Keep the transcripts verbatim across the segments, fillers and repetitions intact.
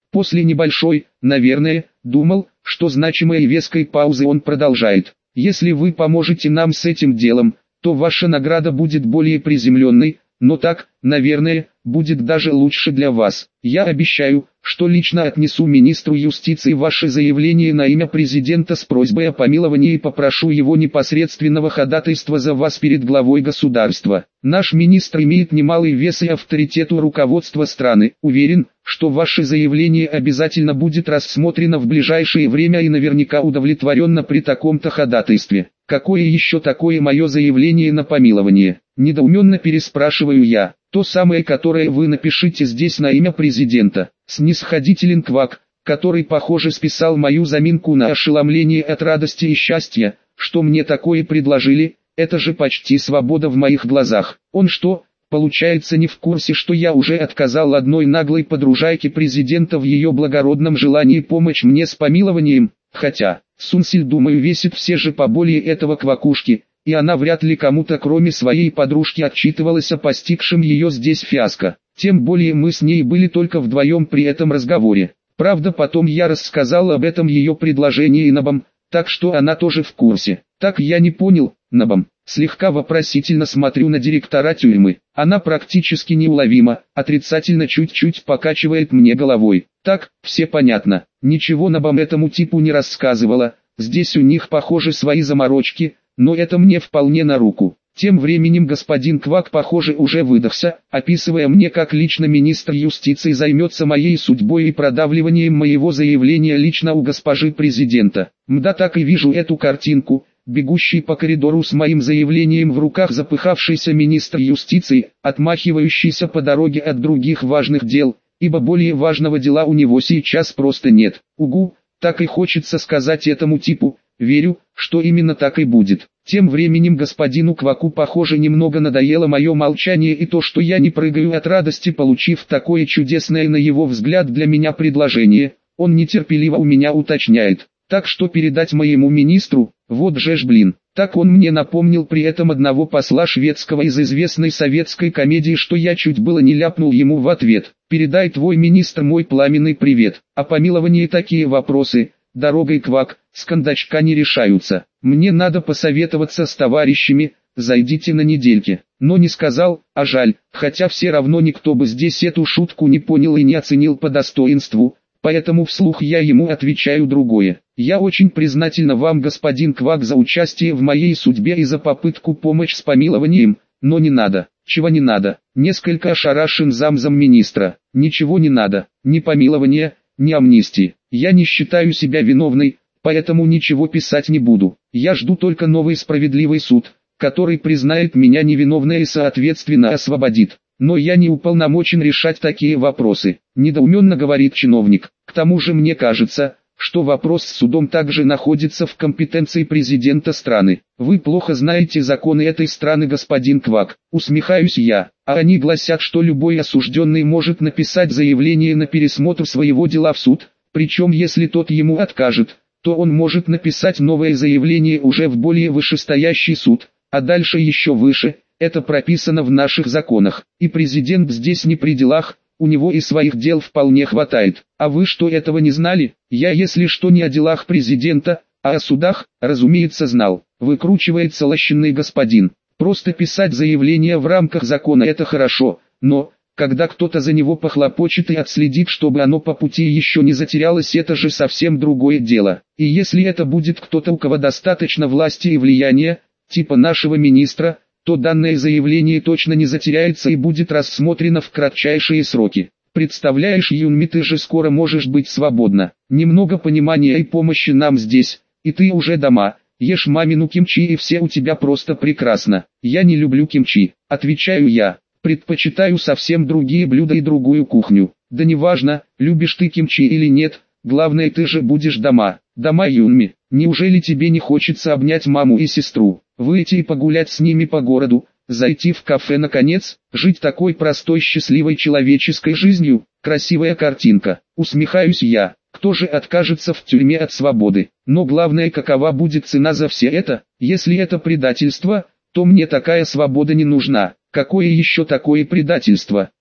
После небольшой, наверное, думал, что значимой и веской паузы он продолжает. Если вы поможете нам с этим делом, то ваша награда будет более приземленной, но так, наверное, будет даже лучше для вас. Я обещаю, что лично отнесу министру юстиции ваше заявление на имя президента с просьбой о помиловании и попрошу его непосредственного ходатайства за вас перед главой государства. Наш министр имеет немалый вес и авторитет у руководства страны. Уверен, что ваше заявление обязательно будет рассмотрено в ближайшее время и наверняка удовлетворенно при таком-то ходатайстве. Какое еще такое мое заявление на помилование? Недоуменно переспрашиваю я. То самое, которое вы напишите здесь на имя президента. Снисходителен Квак, который, похоже, списал мою заминку на ошеломление от радости и счастья, что мне такое предложили. Это же почти свобода в моих глазах. Он что, получается, не в курсе, что я уже отказал одной наглой подружайке президента в ее благородном желании помочь мне с помилованием? Хотя, Сунсиль, думаю, весит все же поболее этого квакушки, и она вряд ли кому-то кроме своей подружки отчитывалась о постигшем ее здесь фиаско. Тем более мы с ней были только вдвоем при этом разговоре. Правда, потом я рассказал об этом ее предложении Набам, так что она тоже в курсе. Так я не понял, Набам. Слегка вопросительно смотрю на директора тюрьмы. Она практически неуловима, отрицательно чуть-чуть покачивает мне головой. Так, все понятно. Ничего Набам этому типу не рассказывала. Здесь у них, похоже, свои заморочки, но это мне вполне на руку. Тем временем господин Квак, похоже, уже выдохся, описывая мне, как лично министр юстиции займется моей судьбой и продавливанием моего заявления лично у госпожи президента. Мда, так и вижу эту картинку. Бегущий по коридору с моим заявлением в руках запыхавшийся министр юстиции, отмахивающийся по дороге от других важных дел, ибо более важного дела у него сейчас просто нет. Угу, так и хочется сказать этому типу, верю, что именно так и будет. Тем временем господину Кваку, похоже, немного надоело мое молчание и то, что я не прыгаю от радости, получив такое чудесное на его взгляд для меня предложение. Он нетерпеливо у меня уточняет. Так что передать моему министру, вот же ж блин. Так он мне напомнил при этом одного посла шведского из известной советской комедии, что я чуть было не ляпнул ему в ответ. Передай, твой министр, мой пламенный привет. О помиловании такие вопросы, дорогой Квак, с кондачка не решаются. Мне надо посоветоваться с товарищами, зайдите на недельки. Но не сказал, а жаль, хотя все равно никто бы здесь эту шутку не понял и не оценил по достоинству. Поэтому вслух я ему отвечаю другое. Я очень признательна вам, господин Квак, за участие в моей судьбе и за попытку помочь с помилованием, но не надо. Чего не надо? Несколько ошарашен замзам министра. Ничего не надо, ни помилования, ни амнистии. Я не считаю себя виновной, поэтому ничего писать не буду. Я жду только новый справедливый суд, который признает меня невиновной и соответственно освободит. Но я не уполномочен решать такие вопросы, недоуменно говорит чиновник. К тому же мне кажется, что вопрос с судом также находится в компетенции президента страны. Вы плохо знаете законы этой страны, господин Квак. Усмехаюсь я, а они гласят, что любой осужденный может написать заявление на пересмотр своего дела в суд, причем если тот ему откажет, то он может написать новое заявление уже в более вышестоящий суд, а дальше еще выше. Это прописано в наших законах, и президент здесь не при делах, у него и своих дел вполне хватает. А вы что, этого не знали? Я, если что, не о делах президента, а о судах, разумеется, знал. Выкручивается лощеный господин. Просто писать заявление в рамках закона — это хорошо, но, когда кто-то за него похлопочет и отследит, чтобы оно по пути еще не затерялось, это же совсем другое дело. И если это будет кто-то, у кого достаточно власти и влияния, типа нашего министра, то данное заявление точно не затеряется и будет рассмотрено в кратчайшие сроки. Представляешь, Юнми, ты же скоро можешь быть свободна. Немного понимания и помощи нам здесь, и ты уже дома, ешь мамину кимчи и все у тебя просто прекрасно. Я не люблю кимчи, отвечаю я, предпочитаю совсем другие блюда и другую кухню. Да неважно, любишь ты кимчи или нет, главное, ты же будешь дома. Дома, Юнми, неужели тебе не хочется обнять маму и сестру? Выйти и погулять с ними по городу, зайти в кафе наконец, жить такой простой счастливой человеческой жизнью, красивая картинка, усмехаюсь я, кто же откажется в тюрьме от свободы, но главное, какова будет цена за все это, если это предательство, то мне такая свобода не нужна. Какое еще такое предательство?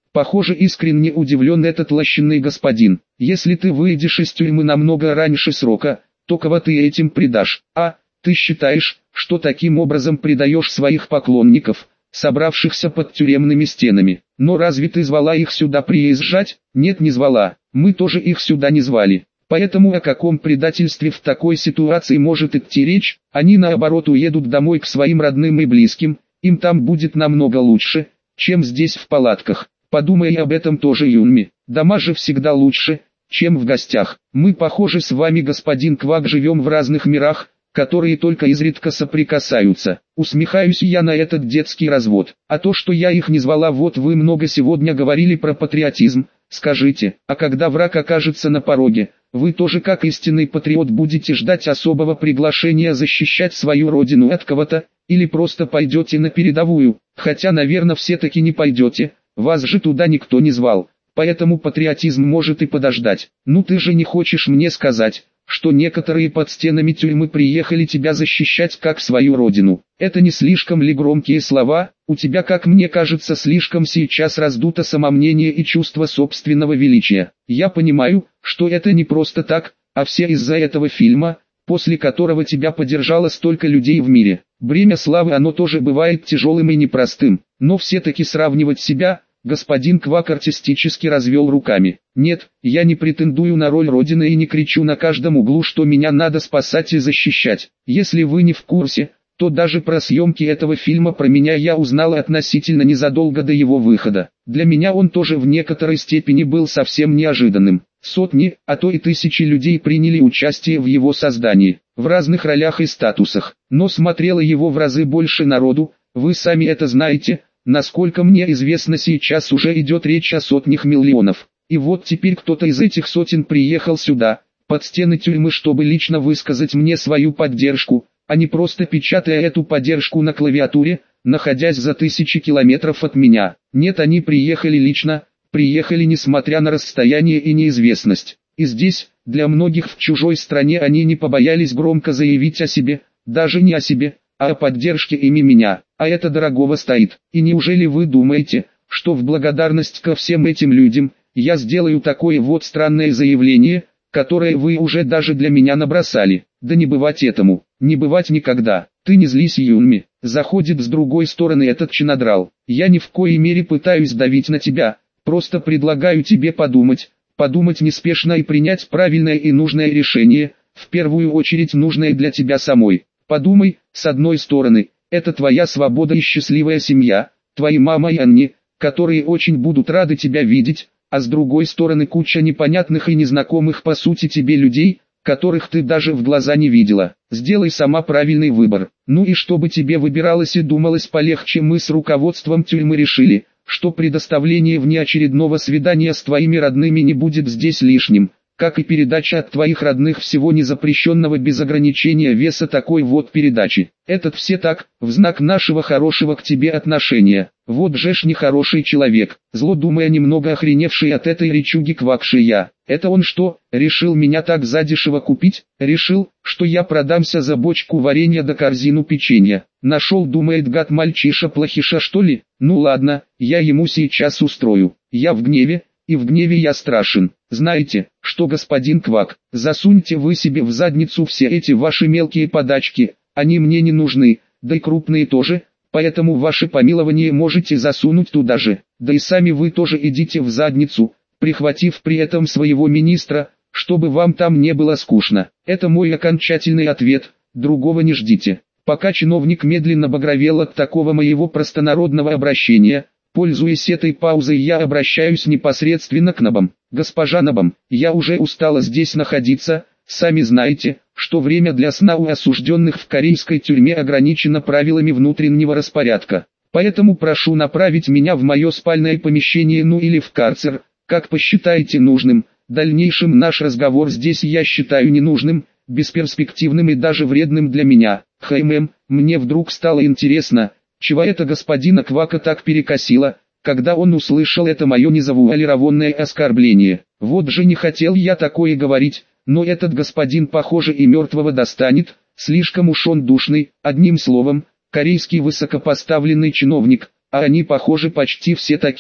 Похоже, искренне удивлен этот лощеный господин. Если ты выйдешь из тюрьмы намного раньше срока, то кого ты этим предашь? А, ты считаешь, что таким образом предаешь своих поклонников, собравшихся под тюремными стенами? Но разве ты звала их сюда приезжать? Нет, не звала. Мы тоже их сюда не звали. Поэтому о каком предательстве в такой ситуации может идти речь? Они наоборот уедут домой к своим родным и близким, им там будет намного лучше, чем здесь в палатках. Подумай об этом тоже, Юнми. Дома же всегда лучше, чем в гостях. Мы, похоже, с вами, господин Квак, живем в разных мирах, которые только изредка соприкасаются. Усмехаюсь я на этот детский развод. А то, что я их не звала, вот вы много сегодня говорили про патриотизм. Скажите, а когда враг окажется на пороге, вы тоже как истинный патриот будете ждать особого приглашения защищать свою родину от кого-то, или просто пойдете на передовую? Хотя, наверное, все-таки не пойдете, вас же туда никто не звал, поэтому патриотизм может и подождать. Ну ты же не хочешь мне сказать, что некоторые под стенами тюрьмы приехали тебя защищать как свою родину? Это не слишком ли громкие слова? У тебя, как мне кажется, слишком сейчас раздуто самомнение и чувство собственного величия. Я понимаю, что это не просто так, а все из-за этого фильма, после которого тебя поддержало столько людей в мире. Бремя славы, оно тоже бывает тяжелым и непростым, но все-таки сравнивать себя... Господин Квак артистически развел руками. Нет, я не претендую на роль Родины и не кричу на каждом углу, что меня надо спасать и защищать. Если вы не в курсе, то даже про съемки этого фильма про меня я узнала относительно незадолго до его выхода. Для меня он тоже в некоторой степени был совсем неожиданным. Сотни, а то и тысячи людей приняли участие в его создании, в разных ролях и статусах. Но смотрело его в разы больше народу, вы сами это знаете. Насколько мне известно, сейчас уже идет речь о сотнях миллионов. И вот теперь кто-то из этих сотен приехал сюда, под стены тюрьмы, чтобы лично высказать мне свою поддержку, а не просто печатая эту поддержку на клавиатуре, находясь за тысячи километров от меня. Нет, они приехали лично, приехали несмотря на расстояние и неизвестность. И здесь, для многих в чужой стране, они не побоялись громко заявить о себе, даже не о себе, а о поддержке ими меня, а это дорогого стоит. И неужели вы думаете, что в благодарность ко всем этим людям, я сделаю такое вот странное заявление, которое вы уже даже для меня набросали? Да не бывать этому, не бывать никогда. Ты не злись, Юнми, заходит с другой стороны этот чинодрал. Я ни в коей мере пытаюсь давить на тебя, просто предлагаю тебе подумать, подумать неспешно и принять правильное и нужное решение, в первую очередь нужное для тебя самой. Подумай, с одной стороны, это твоя свобода и счастливая семья, твои мама и Анни, которые очень будут рады тебя видеть, а с другой стороны куча непонятных и незнакомых по сути тебе людей, которых ты даже в глаза не видела. Сделай сама правильный выбор. Ну и чтобы тебе выбиралось и думалось полегче, мы с руководством тюрьмы решили, что предоставление внеочередного свидания с твоими родными не будет здесь лишним, как и передача от твоих родных всего незапрещенного без ограничения веса такой вот передачи. Этот все так, в знак нашего хорошего к тебе отношения. Вот же ж нехороший человек, зло думая немного охреневший от этой речуги квакший я. Это он что, решил меня так задешево купить? Решил, что я продамся за бочку варенья да корзину печенья. Нашел, думает, гад мальчиша плохиша, что ли? Ну ладно, я ему сейчас устрою. Я в гневе, и в гневе я страшен. Знаете, что, господин Квак, засуньте вы себе в задницу все эти ваши мелкие подачки, они мне не нужны, да и крупные тоже, поэтому ваше помилование можете засунуть туда же, да и сами вы тоже идите в задницу, прихватив при этом своего министра, чтобы вам там не было скучно. Это мой окончательный ответ, другого не ждите. Пока чиновник медленно багровел от такого моего простонародного обращения, пользуясь этой паузой, я обращаюсь непосредственно к Набам. Госпожа Набам, я уже устала здесь находиться, сами знаете, что время для сна у осужденных в корейской тюрьме ограничено правилами внутреннего распорядка. Поэтому прошу направить меня в мое спальное помещение, ну или в карцер, как посчитаете нужным. Дальнейшим наш разговор здесь я считаю ненужным, бесперспективным и даже вредным для меня. Хэймэм, мне вдруг стало интересно, чего это господина Квака так перекосило, когда он услышал это мое незавуалированное оскорбление. Вот же не хотел я такое говорить, но этот господин, похоже, и мертвого достанет, слишком уж он душный, одним словом, корейский высокопоставленный чиновник, а они, похоже, почти все такие.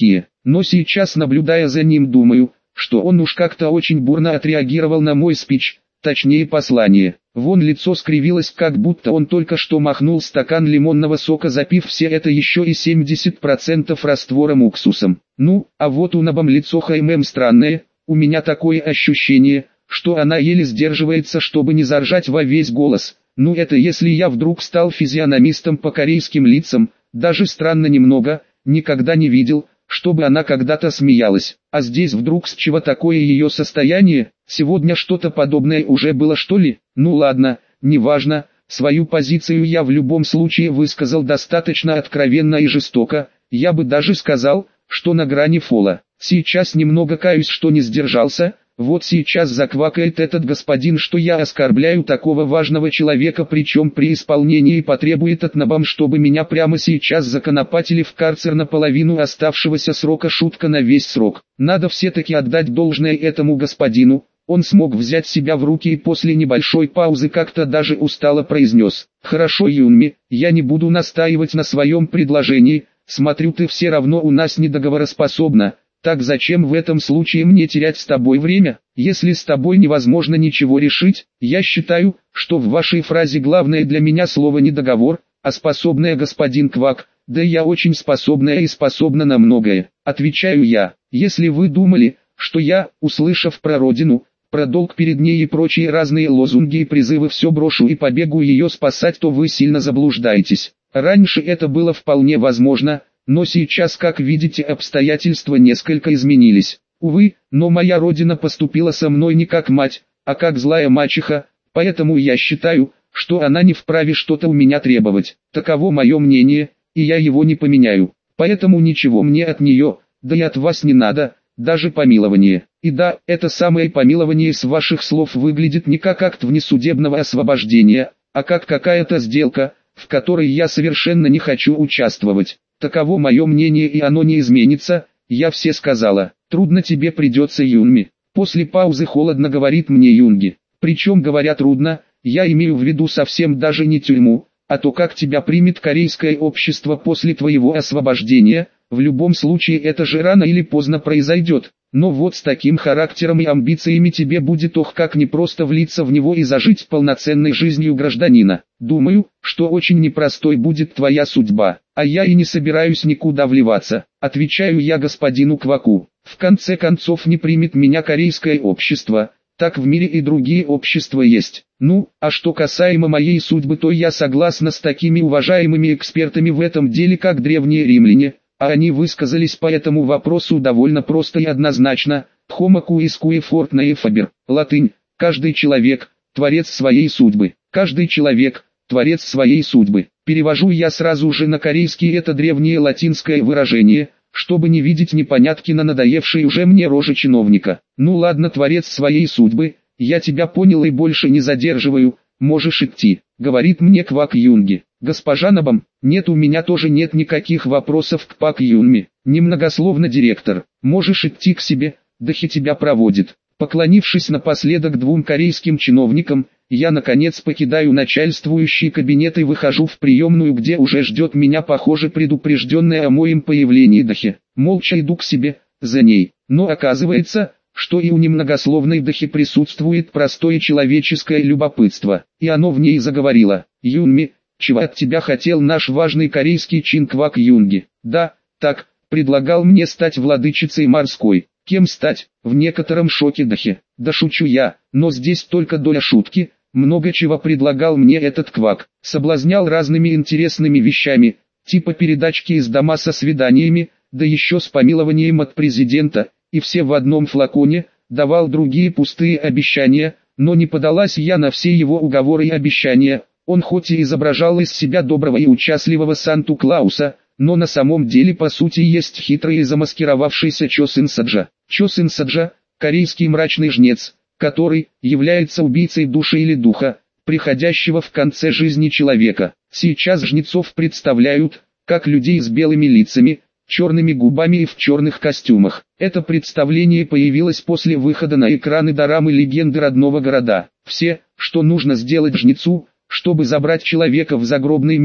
но сейчас, наблюдая за ним, думаю, что он уж как-то очень бурно отреагировал на мой спич, точнее послание. Вон лицо скривилось, как будто он только что махнул стакан лимонного сока, запив все это еще и семьдесят процентов раствором уксусом. Ну, а вот у Набам лицо Хаймэм странное, у меня такое ощущение, что она еле сдерживается, чтобы не заржать во весь голос. Ну это если я вдруг стал физиономистом по корейским лицам, даже странно немного, никогда не видел, чтобы она когда-то смеялась. А здесь вдруг с чего такое ее состояние? Сегодня что-то подобное уже было, что ли? Ну ладно, неважно, свою позицию я в любом случае высказал достаточно откровенно и жестоко, я бы даже сказал, что на грани фола. Сейчас немного каюсь, что не сдержался. Вот сейчас заквакает этот господин, что я оскорбляю такого важного человека, причем при исполнении, и потребует от Набам, чтобы меня прямо сейчас законопатили в карцер на половину оставшегося срока. Шутка на весь срок. Надо все-таки отдать должное этому господину. Он смог взять себя в руки и после небольшой паузы как-то даже устало произнес: «Хорошо, Юнми, я не буду настаивать на своем предложении, смотрю, ты все равно у нас недоговороспособна. Так зачем в этом случае мне терять с тобой время? Если с тобой невозможно ничего решить, я считаю, что в вашей фразе главное для меня слово не договор, а способная, господин Квак. Да я очень способная и способна на многое. Отвечаю я. Если вы думали, что я, услышав про родину, про долг перед ней и прочие разные лозунги и призывы, все брошу и побегу ее спасать, то вы сильно заблуждаетесь. Раньше это было вполне возможно, но сейчас, как видите, обстоятельства несколько изменились. Увы, но моя родина поступила со мной не как мать, а как злая мачеха, поэтому я считаю, что она не вправе что-то у меня требовать. Таково мое мнение, и я его не поменяю. Поэтому ничего мне от нее, да и от вас не надо, даже помилование. И да, это самое помилование с ваших слов выглядит не как акт внесудебного освобождения, а как какая-то сделка, в которой я совершенно не хочу участвовать. Таково мое мнение, и оно не изменится. Я все сказала. Трудно тебе придется, Юнми. После паузы холодно говорит мне Юнги. Причем говоря трудно, я имею в виду совсем даже не тюрьму, а то, как тебя примет корейское общество после твоего освобождения. В любом случае это же рано или поздно произойдет. Но вот с таким характером и амбициями тебе будет ох как непросто влиться в него и зажить полноценной жизнью гражданина. Думаю, что очень непростой будет твоя судьба, а я и не собираюсь никуда вливаться. Отвечаю я господину Кваку. В конце концов, не примет меня корейское общество, так в мире и другие общества есть. Ну, а что касаемо моей судьбы, то я согласна с такими уважаемыми экспертами в этом деле, как древние римляне. А они высказались по этому вопросу довольно просто и однозначно. Homo quis cui fortunae faber. Латынь. Каждый человек – творец своей судьбы. Каждый человек – творец своей судьбы. Перевожу я сразу же на корейский это древнее латинское выражение, чтобы не видеть непонятки на надоевшей уже мне роже чиновника. Ну ладно, творец своей судьбы, я тебя понял и больше не задерживаю, можешь идти, говорит мне Квак Юнги. Госпожа Набам, нет, у меня тоже нет никаких вопросов к Пак Юнми. Немногословно директор, можешь идти к себе, Дахи тебя проводит. Поклонившись напоследок двум корейским чиновникам, я наконец покидаю начальствующий кабинет и выхожу в приемную, где уже ждет меня, похоже, предупрежденная о моем появлении Дахи. Молча иду к себе, за ней, но оказывается, что и у немногословной Дахи присутствует простое человеческое любопытство, и оно в ней заговорило. Юнми, чего от тебя хотел наш важный корейский чин Квак Юнги? Да, так, предлагал мне стать владычицей морской. Кем стать? В некотором шоке Дахи. Да шучу я, но здесь только доля шутки. Много чего предлагал мне этот Квак. Соблазнял разными интересными вещами, типа передачки из дома со свиданиями, да еще с помилованием от президента, и все в одном флаконе. Давал другие пустые обещания, но не подалась я на все его уговоры и обещания. Он хоть и изображал из себя доброго и участливого Санту-Клауса, но на самом деле по сути есть хитрый и замаскировавшийся Чо Сын Саджа. Чо Сын Саджа – корейский мрачный жнец, который является убийцей души или духа, приходящего в конце жизни человека. Сейчас жнецов представляют, как людей с белыми лицами, черными губами и в черных костюмах. Это представление появилось после выхода на экраны дорамы «Легенды родного города». Все, что нужно сделать жнецу, чтобы забрать человека в загробный мир,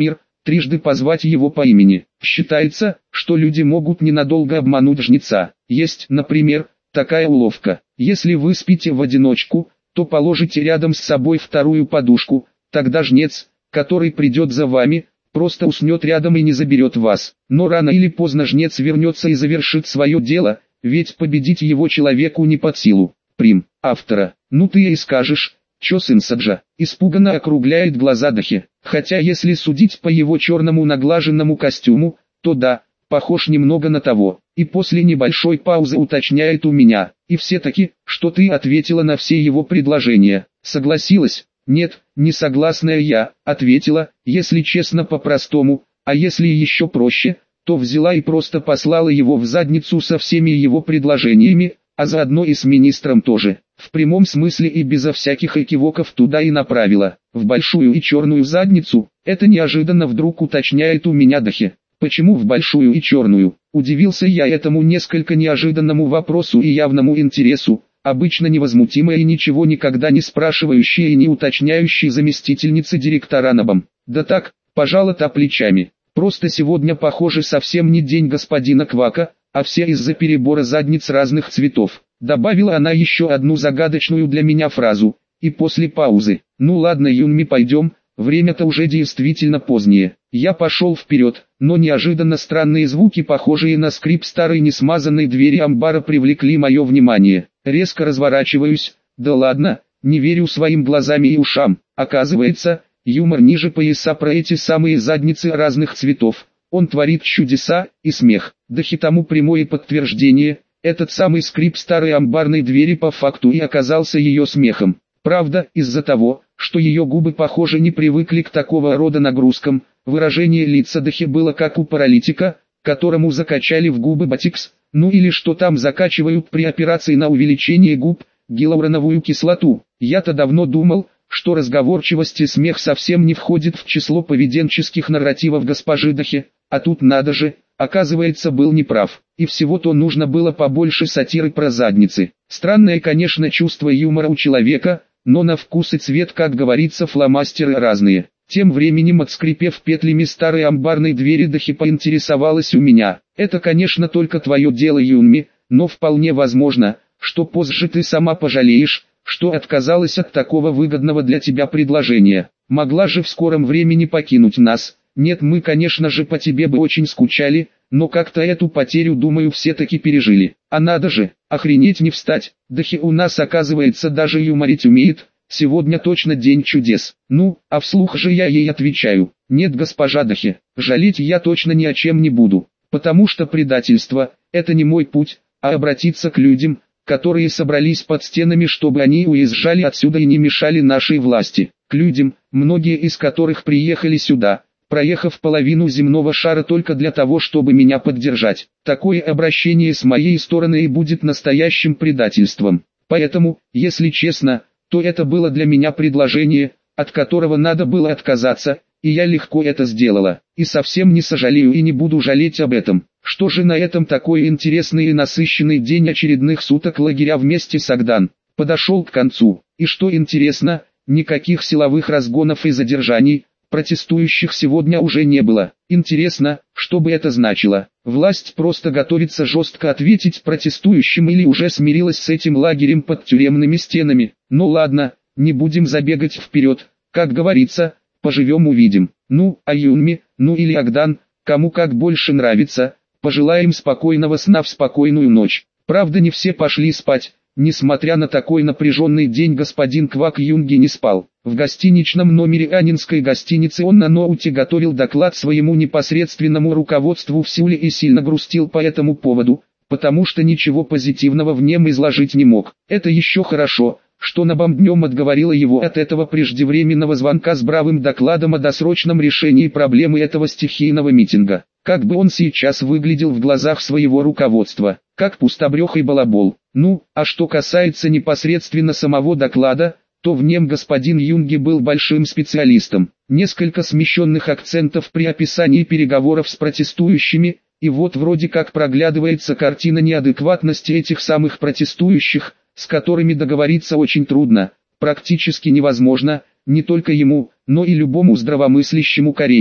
трижды позвать его по имени. Считается, что люди могут ненадолго обмануть жнеца. Есть, например, такая уловка. Если вы спите в одиночку, то положите рядом с собой вторую подушку, тогда жнец, который придет за вами, просто уснет рядом и не заберет вас. Но рано или поздно жнец вернется и завершит свое дело, ведь победить его человеку не под силу. Прим. Автора. Ну ты и скажешь, чё сын Саджа? Испуганно округляет глаза Дахи. Хотя если судить по его черному наглаженному костюму, то да, похож немного на того. И после небольшой паузы уточняет у меня. И все-таки, что ты ответила на все его предложения? Согласилась? Нет, не согласная я, ответила, если честно по-простому, а если еще проще, то взяла и просто послала его в задницу со всеми его предложениями, а заодно и с министром тоже. В прямом смысле и безо всяких экивоков туда и направила, в большую и черную задницу. Это неожиданно вдруг уточняет у меня Дахи. Почему в большую и черную? Удивился я этому несколько неожиданному вопросу и явному интересу, обычно невозмутимая и ничего никогда не спрашивающая и не уточняющая заместительница директора НАБом. Да так, пожала та плечами. Просто сегодня похоже совсем не день господина Квака, а все из-за перебора задниц разных цветов. Добавила она еще одну загадочную для меня фразу, и после паузы. Ну ладно, Юнми, пойдем, время-то уже действительно позднее. Я пошел вперед, но неожиданно странные звуки, похожие на скрип старой несмазанной двери амбара, привлекли мое внимание. Резко разворачиваюсь, да ладно, не верю своим глазам и ушам. Оказывается, юмор ниже пояса про эти самые задницы разных цветов. Он творит чудеса, и смех. Дахи тому прямое подтверждение. Этот самый скрип старой амбарной двери по факту и оказался ее смехом. Правда, из-за того, что ее губы, похоже, не привыкли к такого рода нагрузкам, выражение лица Дахи было как у паралитика, которому закачали в губы ботикс, ну или что там закачивают при операции на увеличение губ, гиалуроновую кислоту. Я-то давно думал, что разговорчивость и смех совсем не входит в число поведенческих нарративов госпожи Дахи, а тут надо же, оказывается, был неправ. И всего-то нужно было побольше сатиры про задницы. Странное, конечно, чувство юмора у человека, но на вкус и цвет, как говорится, фломастеры разные. Тем временем, отскрипев петлями старой амбарной двери, Дахи поинтересовалась у меня. Это, конечно, только твое дело, Юнми, но вполне возможно, что позже ты сама пожалеешь, что отказалась от такого выгодного для тебя предложения. Могла же в скором времени покинуть нас. Нет, мы, конечно же, по тебе бы очень скучали, но как-то эту потерю, думаю, все-таки пережили. А надо же, охренеть не встать. Дахи у нас, оказывается, даже юморить умеет. Сегодня точно день чудес. Ну, а вслух же я ей отвечаю. Нет, госпожа Дахи, жалеть я точно ни о чем не буду. Потому что предательство – это не мой путь, а обратиться к людям, которые собрались под стенами, чтобы они уезжали отсюда и не мешали нашей власти. К людям, многие из которых приехали сюда, проехав половину земного шара только для того, чтобы меня поддержать. Такое обращение с моей стороны и будет настоящим предательством. Поэтому, если честно, то это было для меня предложение, от которого надо было отказаться, и я легко это сделала. И совсем не сожалею и не буду жалеть об этом. Что же на этом такой интересный и насыщенный день очередных суток лагеря вместе с Агдан подошел к концу. И что интересно, никаких силовых разгонов и задержаний протестующих сегодня уже не было. Интересно, что бы это значило? Власть просто готовится жестко ответить протестующим или уже смирилась с этим лагерем под тюремными стенами? Ну ладно, не будем забегать вперед. Как говорится, поживем увидим. Ну, а Юнми, ну или Агдан, кому как больше нравится, пожелаем спокойного сна в спокойную ночь. Правда, не все пошли спать. Несмотря на такой напряженный день, господин Квак Юнги не спал. В гостиничном номере Анинской гостиницы он на ноуте готовил доклад своему непосредственному руководству в Сеуле и сильно грустил по этому поводу, потому что ничего позитивного в нем изложить не мог. Это еще хорошо, что НАБом днем отговорила его от этого преждевременного звонка с бравым докладом о досрочном решении проблемы этого стихийного митинга. Как бы он сейчас выглядел в глазах своего руководства, как пустобрехый балабол. Ну, а что касается непосредственно самого доклада, то в нем господин Юнги был большим специалистом. Несколько смещенных акцентов при описании переговоров с протестующими, и вот вроде как проглядывается картина неадекватности этих самых протестующих, с которыми договориться очень трудно, практически невозможно, не только ему, но и любому здравомыслящему корейцу.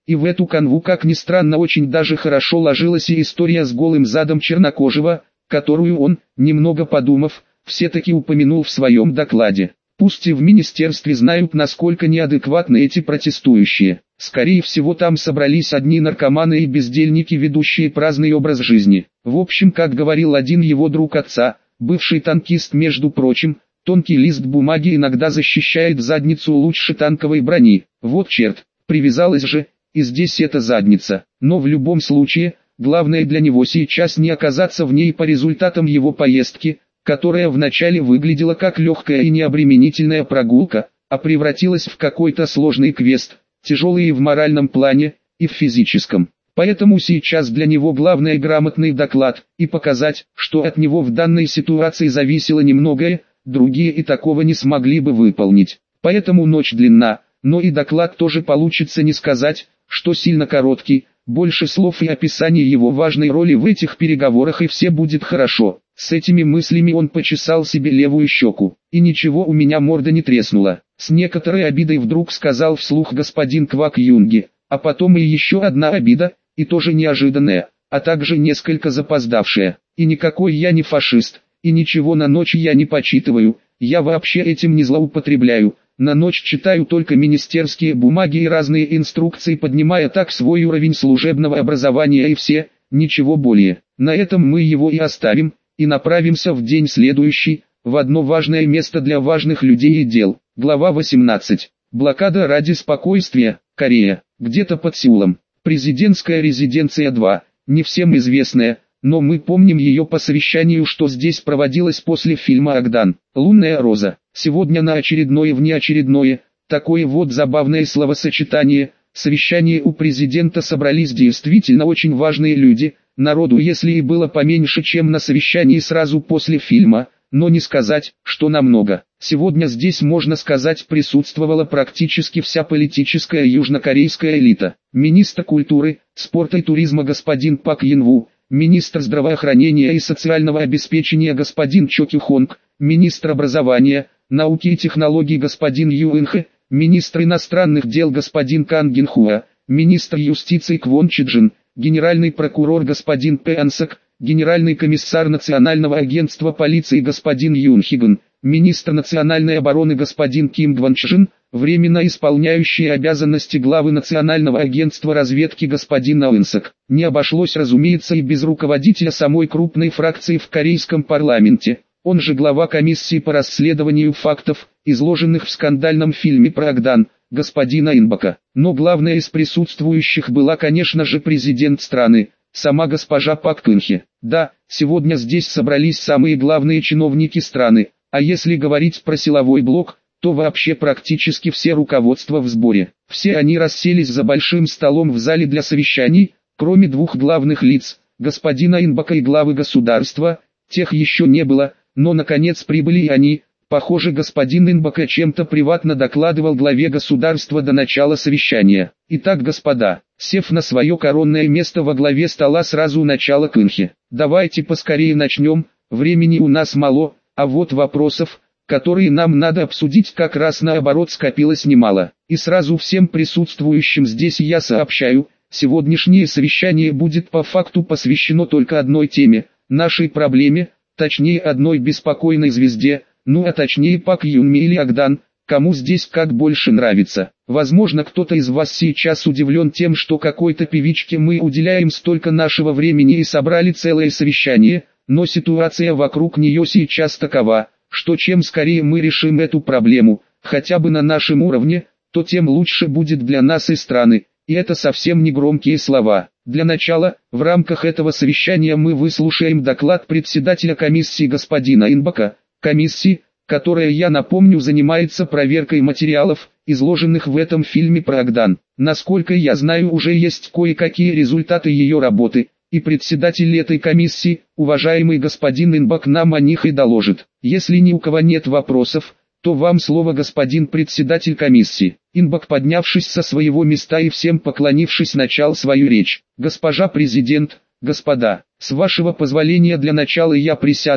И в эту канву, как ни странно, очень даже хорошо ложилась и история с голым задом чернокожего, которую он, немного подумав, все-таки упомянул в своем докладе. Пусть и в министерстве знают, насколько неадекватны эти протестующие. Скорее всего, там собрались одни наркоманы и бездельники, ведущие праздный образ жизни. В общем, как говорил один его друг отца, бывший танкист, между прочим, тонкий лист бумаги иногда защищает задницу лучше танковой брони. Вот черт, привязалась же, и здесь эта задница. Но в любом случае, главное для него сейчас не оказаться в ней по результатам его поездки, которая вначале выглядела как легкая и необременительная прогулка, а превратилась в какой-то сложный квест, тяжелый и в моральном плане, и в физическом. Поэтому сейчас для него главное грамотный доклад, и показать, что от него в данной ситуации зависело немногое, другие и такого не смогли бы выполнить. Поэтому ночь длинна, но и доклад тоже получится не сказать, что сильно короткий, больше слов и описания его важной роли в этих переговорах, и все будет хорошо. С этими мыслями он почесал себе левую щеку, и ничего, у меня морда не треснула. С некоторой обидой вдруг сказал вслух господин Квак Юнги, а потом и еще одна обида, и тоже неожиданная, а также несколько запоздавшая. И никакой я не фашист, и ничего на ночь я не почитываю, я вообще этим не злоупотребляю. На ночь читаю только министерские бумаги и разные инструкции, поднимая так свой уровень служебного образования, и все, ничего более. На этом мы его и оставим, и направимся в день следующий, в одно важное место для важных людей и дел. Глава восемнадцать. Блокада ради спокойствия, Корея, где-то под Сеулом. Президентская резиденция два, не всем известная, но мы помним ее по совещанию, что здесь проводилось после фильма «Агдан». «Лунная роза». Сегодня на очередное внеочередное, такое вот забавное словосочетание, совещание у президента собрались действительно очень важные люди, народу если и было поменьше, чем на совещании сразу после фильма, но не сказать, что намного. Сегодня здесь, можно сказать, присутствовала практически вся политическая южнокорейская элита. Министр культуры, спорта и туризма господин Пак Ин-ву, министр здравоохранения и социального обеспечения господин Чо Кю-хонг, министр образования, науки и технологий господин Юн Хэ, министр иностранных дел господин Кан Гин Хуа, министр юстиции Квон Чиджин, генеральный прокурор господин Пэ Сак, генеральный комиссар Национального агентства полиции господин Юн Хиган, министр национальной обороны господин Ким Гван Чжин, временно исполняющий обязанности главы Национального агентства разведки господин Аун Сак. Не обошлось, разумеется, и без руководителя самой крупной фракции в корейском парламенте, он же глава комиссии по расследованию фактов, изложенных в скандальном фильме про Агдан, господина Инбака. Но главная из присутствующих была, конечно же, президент страны, сама госпожа Пак Кын-хе. Да, сегодня здесь собрались самые главные чиновники страны, а если говорить про силовой блок, то вообще практически все руководства в сборе. Все они расселись за большим столом в зале для совещаний, кроме двух главных лиц, господина Инбака и главы государства, тех еще не было, но наконец прибыли и они. Похоже, господин Инбака чем-то приватно докладывал главе государства до начала совещания. Итак, господа, сев на свое коронное место во главе стола сразу у начала Кын-хе, давайте поскорее начнем, времени у нас мало, а вот вопросов, которые нам надо обсудить, как раз наоборот скопилось немало. И сразу всем присутствующим здесь я сообщаю, сегодняшнее совещание будет по факту посвящено только одной теме, нашей проблеме, точнее одной беспокойной звезде, ну а точнее Пак Юнми или Агдан, кому здесь как больше нравится. Возможно, кто-то из вас сейчас удивлен тем, что какой-то певичке мы уделяем столько нашего времени и собрали целое совещание, но ситуация вокруг нее сейчас такова, что чем скорее мы решим эту проблему, хотя бы на нашем уровне, то тем лучше будет для нас и страны. И это совсем не громкие слова. Для начала, в рамках этого совещания мы выслушаем доклад председателя комиссии господина Инбака, комиссии, которая, я напомню, занимается проверкой материалов, изложенных в этом фильме про Агдан. Насколько я знаю, уже есть кое-какие результаты ее работы, и председатель этой комиссии, уважаемый господин Инбак, нам о них и доложит. Если ни у кого нет вопросов, то вам слово, господин председатель комиссии. Инбак, поднявшись со своего места и всем поклонившись, начал свою речь. Госпожа президент, господа, с вашего позволения для начала я присяду.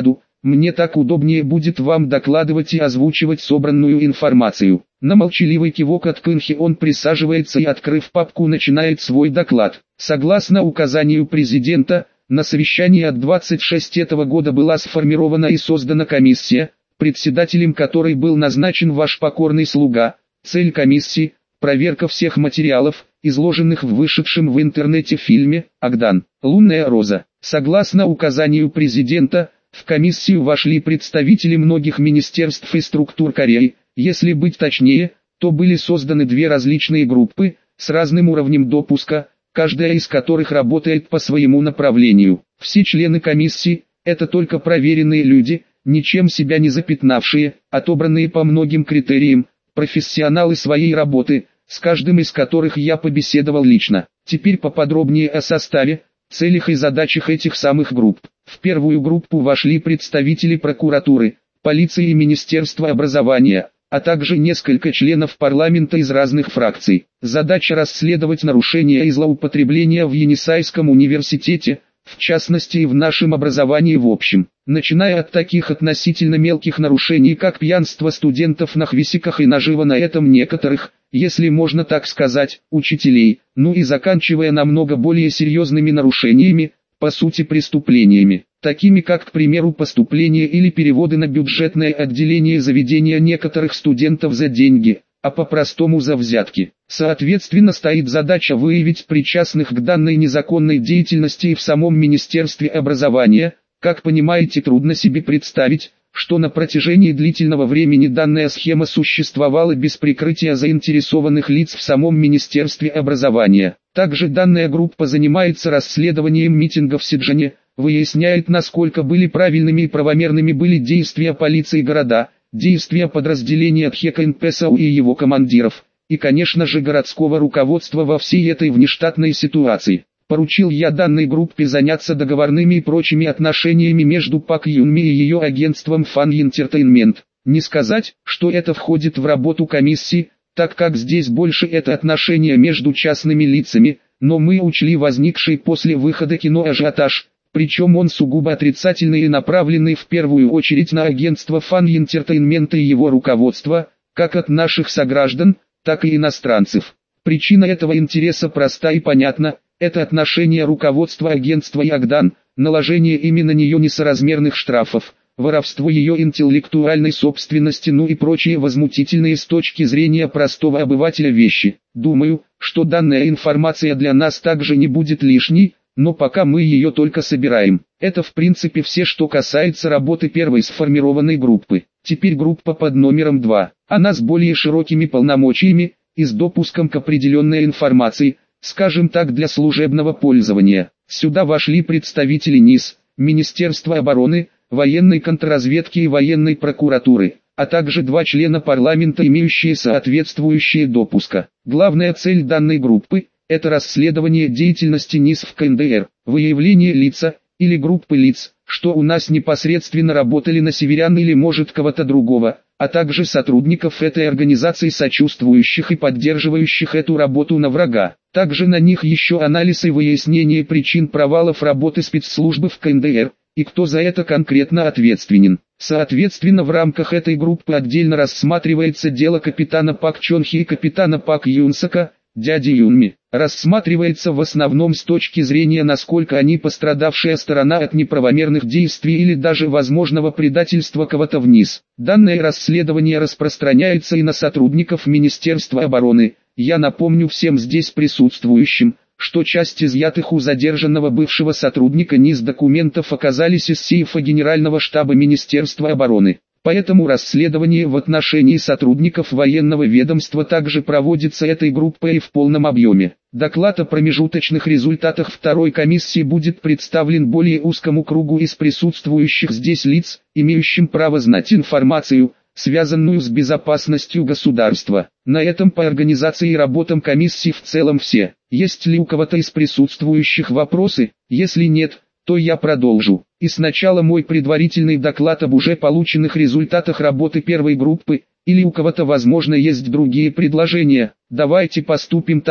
Мне так удобнее будет вам докладывать и озвучивать собранную информацию. На молчаливый кивок от Кынхи он присаживается и, открыв папку, начинает свой доклад. Согласно указанию президента, на совещании от двадцать шестого этого года была сформирована и создана комиссия, председателем которой был назначен ваш покорный слуга. Цель комиссии – проверка всех материалов, изложенных в вышедшем в интернете фильме «Агдан. Лунная роза». Согласно указанию президента, в комиссию вошли представители многих министерств и структур Кореи. Если быть точнее, то были созданы две различные группы, с разным уровнем допуска, каждая из которых работает по своему направлению. Все члены комиссии – это только проверенные люди, ничем себя не запятнавшие, отобранные по многим критериям, профессионалы своей работы, с каждым из которых я побеседовал лично. Теперь поподробнее о составе, целях и задачах этих самых групп. В первую группу вошли представители прокуратуры, полиции и Министерства образования, а также несколько членов парламента из разных фракций. Задача расследовать нарушения и злоупотребления в Енисейском университете, в частности и в нашем образовании в общем, начиная от таких относительно мелких нарушений, как пьянство студентов на хвисиках и нажива на этом некоторых, если можно так сказать, учителей, ну и заканчивая намного более серьезными нарушениями, по сути преступлениями, такими как, к примеру, поступление или переводы на бюджетное отделение заведения некоторых студентов за деньги, а по-простому за взятки. Соответственно, стоит задача выявить причастных к данной незаконной деятельности и в самом Министерстве образования. Как понимаете, трудно себе представить, что на протяжении длительного времени данная схема существовала без прикрытия заинтересованных лиц в самом Министерстве образования. Также данная группа занимается расследованием митингов в Сиджане, выясняет, насколько были правильными и правомерными были действия полиции города, действия подразделения Тхекэнпэсау и его командиров, и, конечно же, городского руководства во всей этой внештатной ситуации. Поручил я данной группе заняться договорными и прочими отношениями между Пак Юнми и ее агентством Fan Entertainment. Не сказать, что это входит в работу комиссии, так как здесь больше это отношения между частными лицами, но мы учли возникший после выхода кино ажиотаж, причем он сугубо отрицательный и направленный в первую очередь на агентство Fan Entertainment и его руководство, как от наших сограждан, так и иностранцев. Причина этого интереса проста и понятна. Это отношение руководства агентства и Агдан, наложение ими на нее несоразмерных штрафов, воровство ее интеллектуальной собственности, ну и прочие возмутительные с точки зрения простого обывателя вещи. Думаю, что данная информация для нас также не будет лишней, но пока мы ее только собираем. Это в принципе все, что касается работы первой сформированной группы. Теперь группа под номером два. Она с более широкими полномочиями и с допуском к определенной информации, скажем так, для служебного пользования. Сюда вошли представители НИС, Министерства обороны, военной контрразведки и военной прокуратуры, а также два члена парламента, имеющие соответствующие допуска. Главная цель данной группы – это расследование деятельности НИС в КНДР, выявление лица или группы лиц, что у нас непосредственно работали на северян или может кого-то другого, а также сотрудников этой организации, сочувствующих и поддерживающих эту работу на врага. Также на них еще анализ и выяснение причин провалов работы спецслужбы в КНДР, и кто за это конкретно ответственен. Соответственно, в рамках этой группы отдельно рассматривается дело капитана Пак Чон Хи и капитана Пак Юнсака, дяди Юнми. Рассматривается в основном с точки зрения, насколько они пострадавшая сторона от неправомерных действий или даже возможного предательства кого-то вниз. Данное расследование распространяется и на сотрудников Министерства обороны. Я напомню всем здесь присутствующим, что часть изъятых у задержанного бывшего сотрудника НИС документов оказались из сейфа Генерального штаба Министерства обороны. Поэтому расследование в отношении сотрудников военного ведомства также проводится этой группой в полном объеме. Доклад о промежуточных результатах второй комиссии будет представлен более узкому кругу из присутствующих здесь лиц, имеющим право знать информацию, связанную с безопасностью государства. На этом по организации и работам комиссии в целом все. Есть ли у кого-то из присутствующих вопросы? Если нет, то я продолжу. И сначала мой предварительный доклад об уже полученных результатах работы первой группы, или у кого-то возможно есть другие предложения. Давайте поступим так,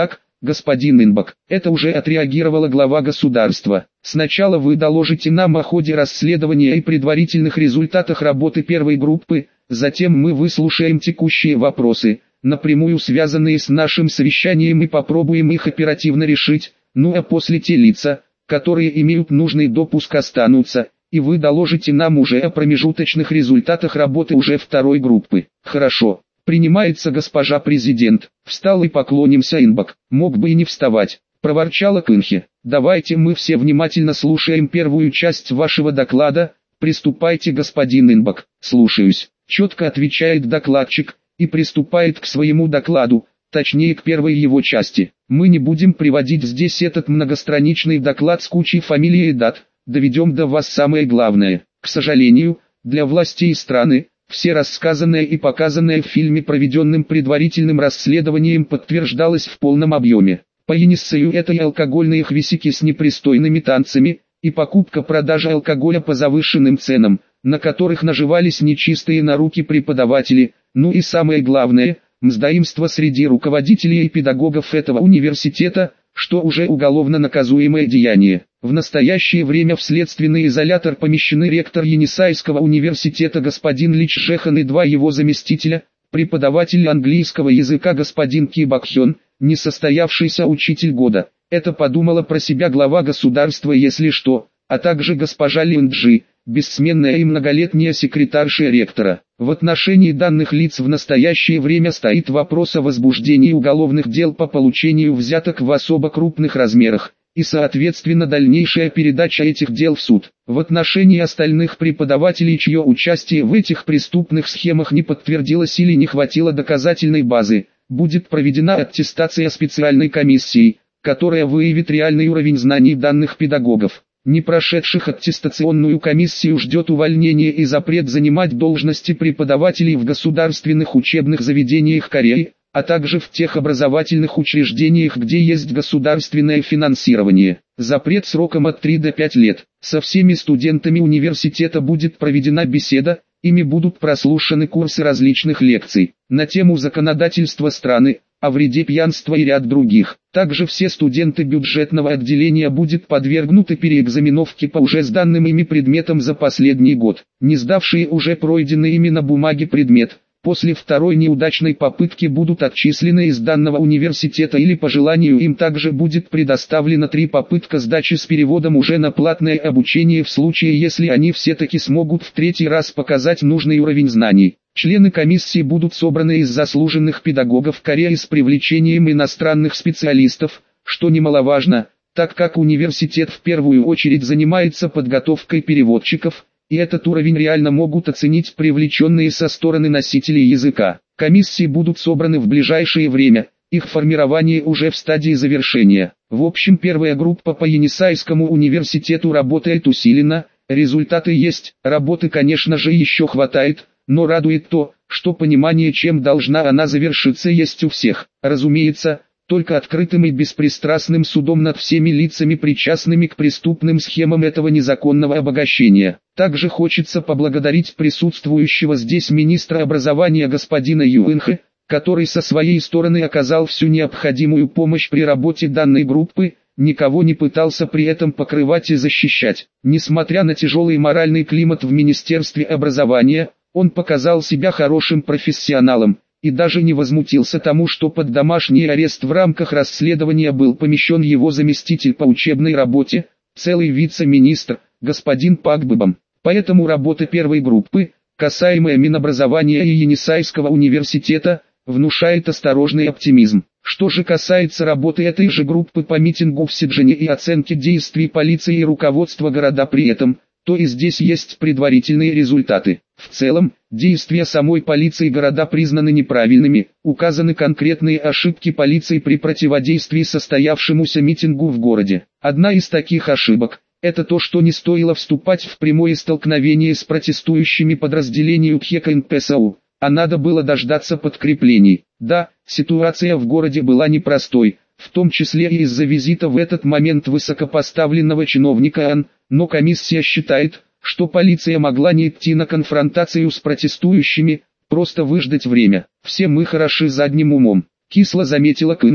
господин Инбок, это уже отреагировала глава государства. Сначала вы доложите нам о ходе расследования и предварительных результатах работы первой группы, затем мы выслушаем текущие вопросы, напрямую связанные с нашим совещанием, и попробуем их оперативно решить, ну а после те лица, которые имеют нужный допуск, останутся, и вы доложите нам уже о промежуточных результатах работы уже второй группы. Хорошо. Принимается, госпожа президент. Встал и поклонимся Инбок. Мог бы и не вставать, проворчала Кынхи. Давайте мы все внимательно слушаем первую часть вашего доклада. Приступайте, господин Инбок. Слушаюсь. Четко отвечает докладчик и приступает к своему докладу, точнее к первой его части. Мы не будем приводить здесь этот многостраничный доклад с кучей фамилий и дат, доведем до вас самое главное. К сожалению, для властей страны, все рассказанное и показанное в фильме проведенным предварительным расследованием подтверждалось в полном объеме. По Енисею это и алкогольные хвисики с непристойными танцами, и покупка-продажа алкоголя по завышенным ценам, на которых наживались нечистые на руки преподаватели, ну и самое главное, мздоимство среди руководителей и педагогов этого университета, что уже уголовно наказуемое деяние. В настоящее время в следственный изолятор помещены ректор Енисейского университета господин Лич Шехан и два его заместителя, преподаватель английского языка господин Ки Бакхён, несостоявшийся учитель года. Это подумала про себя глава государства, если что, а также госпожа Лин Джи, бессменная и многолетняя секретарша ректора. В отношении данных лиц в настоящее время стоит вопрос о возбуждении уголовных дел по получению взяток в особо крупных размерах, и соответственно дальнейшая передача этих дел в суд. В отношении остальных преподавателей, чье участие в этих преступных схемах не подтвердилось или не хватило доказательной базы, будет проведена аттестация специальной комиссией, которая выявит реальный уровень знаний данных педагогов. Не прошедших аттестационную комиссию ждет увольнение и запрет занимать должности преподавателей в государственных учебных заведениях Кореи, а также в тех образовательных учреждениях, где есть государственное финансирование. Запрет сроком от трёх до пяти лет. Со всеми студентами университета будет проведена беседа, ими будут прослушаны курсы различных лекций на тему законодательства страны, о вреде пьянства и ряд других. Также все студенты бюджетного отделения будут подвергнуты переэкзаменовке по уже сданным ими предметам за последний год. Не сдавшие уже пройденный ими на бумаге предмет, после второй неудачной попытки будут отчислены из данного университета или по желанию им также будет предоставлена три попытка сдачи с переводом уже на платное обучение в случае, если они все-таки смогут в третий раз показать нужный уровень знаний. Члены комиссии будут собраны из заслуженных педагогов Кореи с привлечением иностранных специалистов, что немаловажно, так как университет в первую очередь занимается подготовкой переводчиков, и этот уровень реально могут оценить привлеченные со стороны носителей языка. Комиссии будут собраны в ближайшее время, их формирование уже в стадии завершения. В общем, первая группа по Енисейскому университету работает усиленно, результаты есть, работы конечно же еще хватает, но радует то, что понимание, чем должна она завершиться, есть у всех. Разумеется, только открытым и беспристрастным судом над всеми лицами, причастными к преступным схемам этого незаконного обогащения. Также хочется поблагодарить присутствующего здесь министра образования господина Юэнхэ, который со своей стороны оказал всю необходимую помощь при работе данной группы, никого не пытался при этом покрывать и защищать. Несмотря на тяжелый моральный климат в Министерстве образования, он показал себя хорошим профессионалом, и даже не возмутился тому, что под домашний арест в рамках расследования был помещен его заместитель по учебной работе, целый вице-министр, господин Пак Быбам. Поэтому работа первой группы, касаемая Минобразования и Енисейского университета, внушает осторожный оптимизм. Что же касается работы этой же группы по митингу в Сиджине и оценки действий полиции и руководства города при этом, то и здесь есть предварительные результаты. В целом, действия самой полиции города признаны неправильными, указаны конкретные ошибки полиции при противодействии состоявшемуся митингу в городе. Одна из таких ошибок – это то, что не стоило вступать в прямое столкновение с протестующими подразделениями Тхека эн пэ эс у, а надо было дождаться подкреплений. Да, ситуация в городе была непростой, в том числе и из-за визита в этот момент высокопоставленного чиновника Ан, но комиссия считает, что полиция могла не идти на конфронтацию с протестующими, просто выждать время. Все мы хороши задним умом, кисло заметила Кынхи,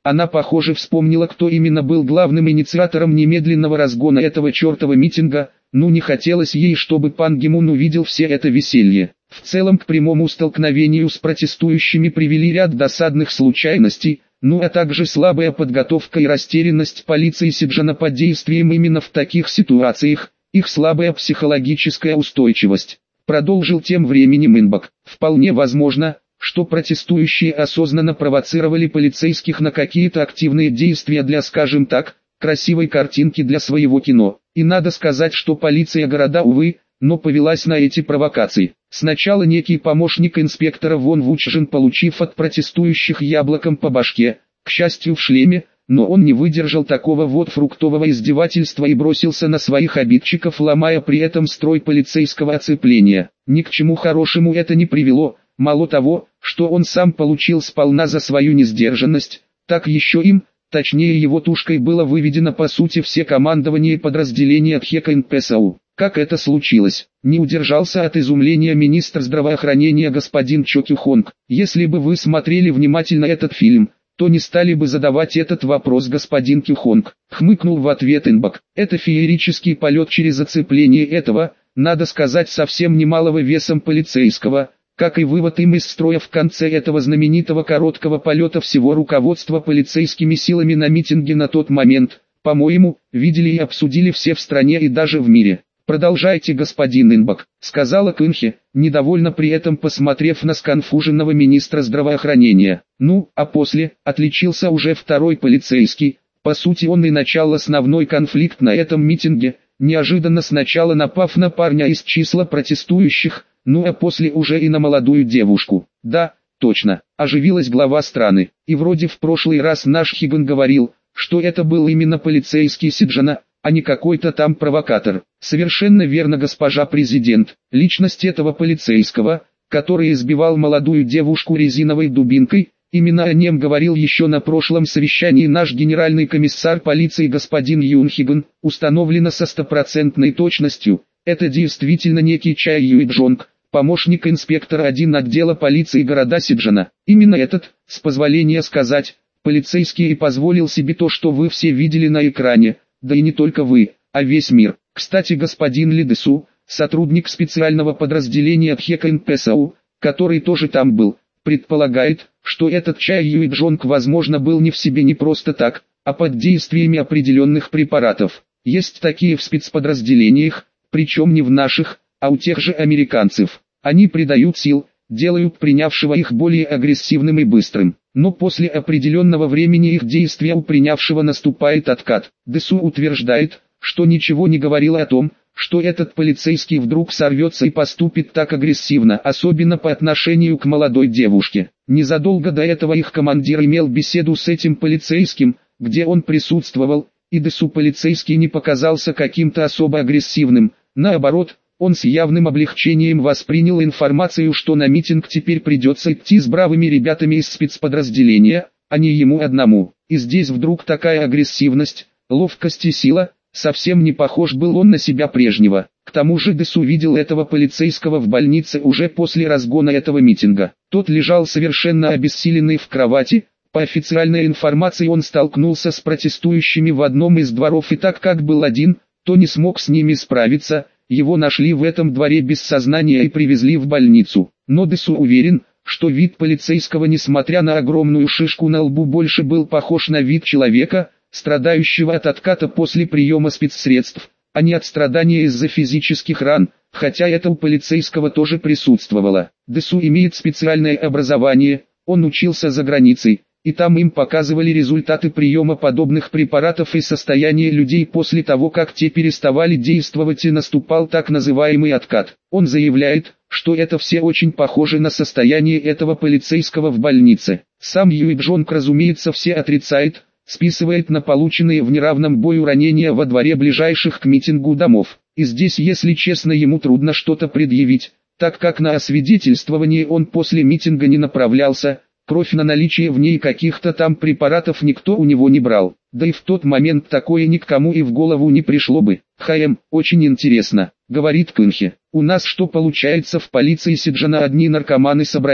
Она, похоже, вспомнила, кто именно был главным инициатором немедленного разгона этого чертова митинга. Ну, не хотелось ей, чтобы Пан Ги Мун увидел все это веселье. В целом, к прямому столкновению с протестующими привели ряд досадных случайностей, ну а также слабая подготовка и растерянность полиции Сиджана под действием именно в таких ситуациях, их слабая психологическая устойчивость. Продолжил тем временем Инбок. Вполне возможно, что протестующие осознанно провоцировали полицейских на какие-то активные действия для, скажем так, красивой картинки для своего кино. И надо сказать, что полиция города, увы, но повелась на эти провокации. Сначала некий помощник инспектора Вон Вучжин, получив от протестующих яблоком по башке, к счастью в шлеме, но он не выдержал такого вот фруктового издевательства и бросился на своих обидчиков, ломая при этом строй полицейского оцепления. Ни к чему хорошему это не привело, мало того, что он сам получил сполна за свою несдержанность, так еще им, точнее его тушкой, было выведено по сути все командование подразделения Тхэкэн эн пэ эс а у. Как это случилось? Не удержался от изумления министр здравоохранения господин Чо Кю Хонг. Если бы вы смотрели внимательно этот фильм, то не стали бы задавать этот вопрос, господин Кю Хонг. Хмыкнул в ответ Инбок. Это феерический полет через оцепление этого, надо сказать, совсем немалого весом полицейского, как и вывод им из строя в конце этого знаменитого короткого полета всего руководства полицейскими силами на митинге на тот момент, по-моему, видели и обсудили все в стране и даже в мире. «Продолжайте, господин Инбок», — сказала Кынхи, недовольно при этом посмотрев на сконфуженного министра здравоохранения. Ну, а после, отличился уже второй полицейский, по сути он и начал основной конфликт на этом митинге, неожиданно сначала напав на парня из числа протестующих, ну а после уже и на молодую девушку. Да, точно, оживилась глава страны, и вроде в прошлый раз наш Хиган говорил, что это был именно полицейский Сиджана, а не какой-то там провокатор. Совершенно верно, госпожа президент. Личность этого полицейского, который избивал молодую девушку резиновой дубинкой, именно о нем говорил еще на прошлом совещании наш генеральный комиссар полиции господин Юн Хиган, установлено со стопроцентной точностью. Это действительно некий Чай Юй Джонг, помощник инспектора один отдела полиции города Сиджана. Именно этот, с позволения сказать, полицейский и позволил себе то, что вы все видели на экране. Да и не только вы, а весь мир. Кстати, господин Ли Дэсу, сотрудник специального подразделения Тхэкэн эн пэ эс а у, который тоже там был, предполагает, что этот Чай Юй Джонг возможно был не в себе не просто так, а под действиями определенных препаратов. Есть такие в спецподразделениях, причем не в наших, а у тех же американцев. Они придают сил, делают принявшего их более агрессивным и быстрым. Но после определенного времени их действия у принявшего наступает откат. Дэсу утверждает, что ничего не говорило о том, что этот полицейский вдруг сорвется и поступит так агрессивно, особенно по отношению к молодой девушке. Незадолго до этого их командир имел беседу с этим полицейским, где он присутствовал, и Дэсу полицейский не показался каким-то особо агрессивным, наоборот, он с явным облегчением воспринял информацию, что на митинг теперь придется идти с бравыми ребятами из спецподразделения, а не ему одному. И здесь вдруг такая агрессивность, ловкость и сила, совсем не похож был он на себя прежнего. К тому же Дэсу видел этого полицейского в больнице уже после разгона этого митинга. Тот лежал совершенно обессиленный в кровати. По официальной информации он столкнулся с протестующими в одном из дворов и так как был один, то не смог с ними справиться. Его нашли в этом дворе без сознания и привезли в больницу. Но Дэсу уверен, что вид полицейского, несмотря на огромную шишку на лбу, больше был похож на вид человека, страдающего от отката после приема спецсредств, а не от страдания из-за физических ран, хотя это у полицейского тоже присутствовало. Дэсу имеет специальное образование, он учился за границей, и там им показывали результаты приема подобных препаратов и состояние людей после того, как те переставали действовать и наступал так называемый откат. Он заявляет, что это все очень похоже на состояние этого полицейского в больнице. Сам Юй Джонг, разумеется, все отрицает, списывает на полученные в неравном бою ранения во дворе ближайших к митингу домов. И здесь, если честно, ему трудно что-то предъявить, так как на освидетельствование он после митинга не направлялся. Кровь на наличие в ней каких-то там препаратов никто у него не брал, да и в тот момент такое никому и в голову не пришло бы. «Хаем, очень интересно», — говорит Кынхи. «У нас что получается, в полиции Сиджана одни наркоманы собрались?»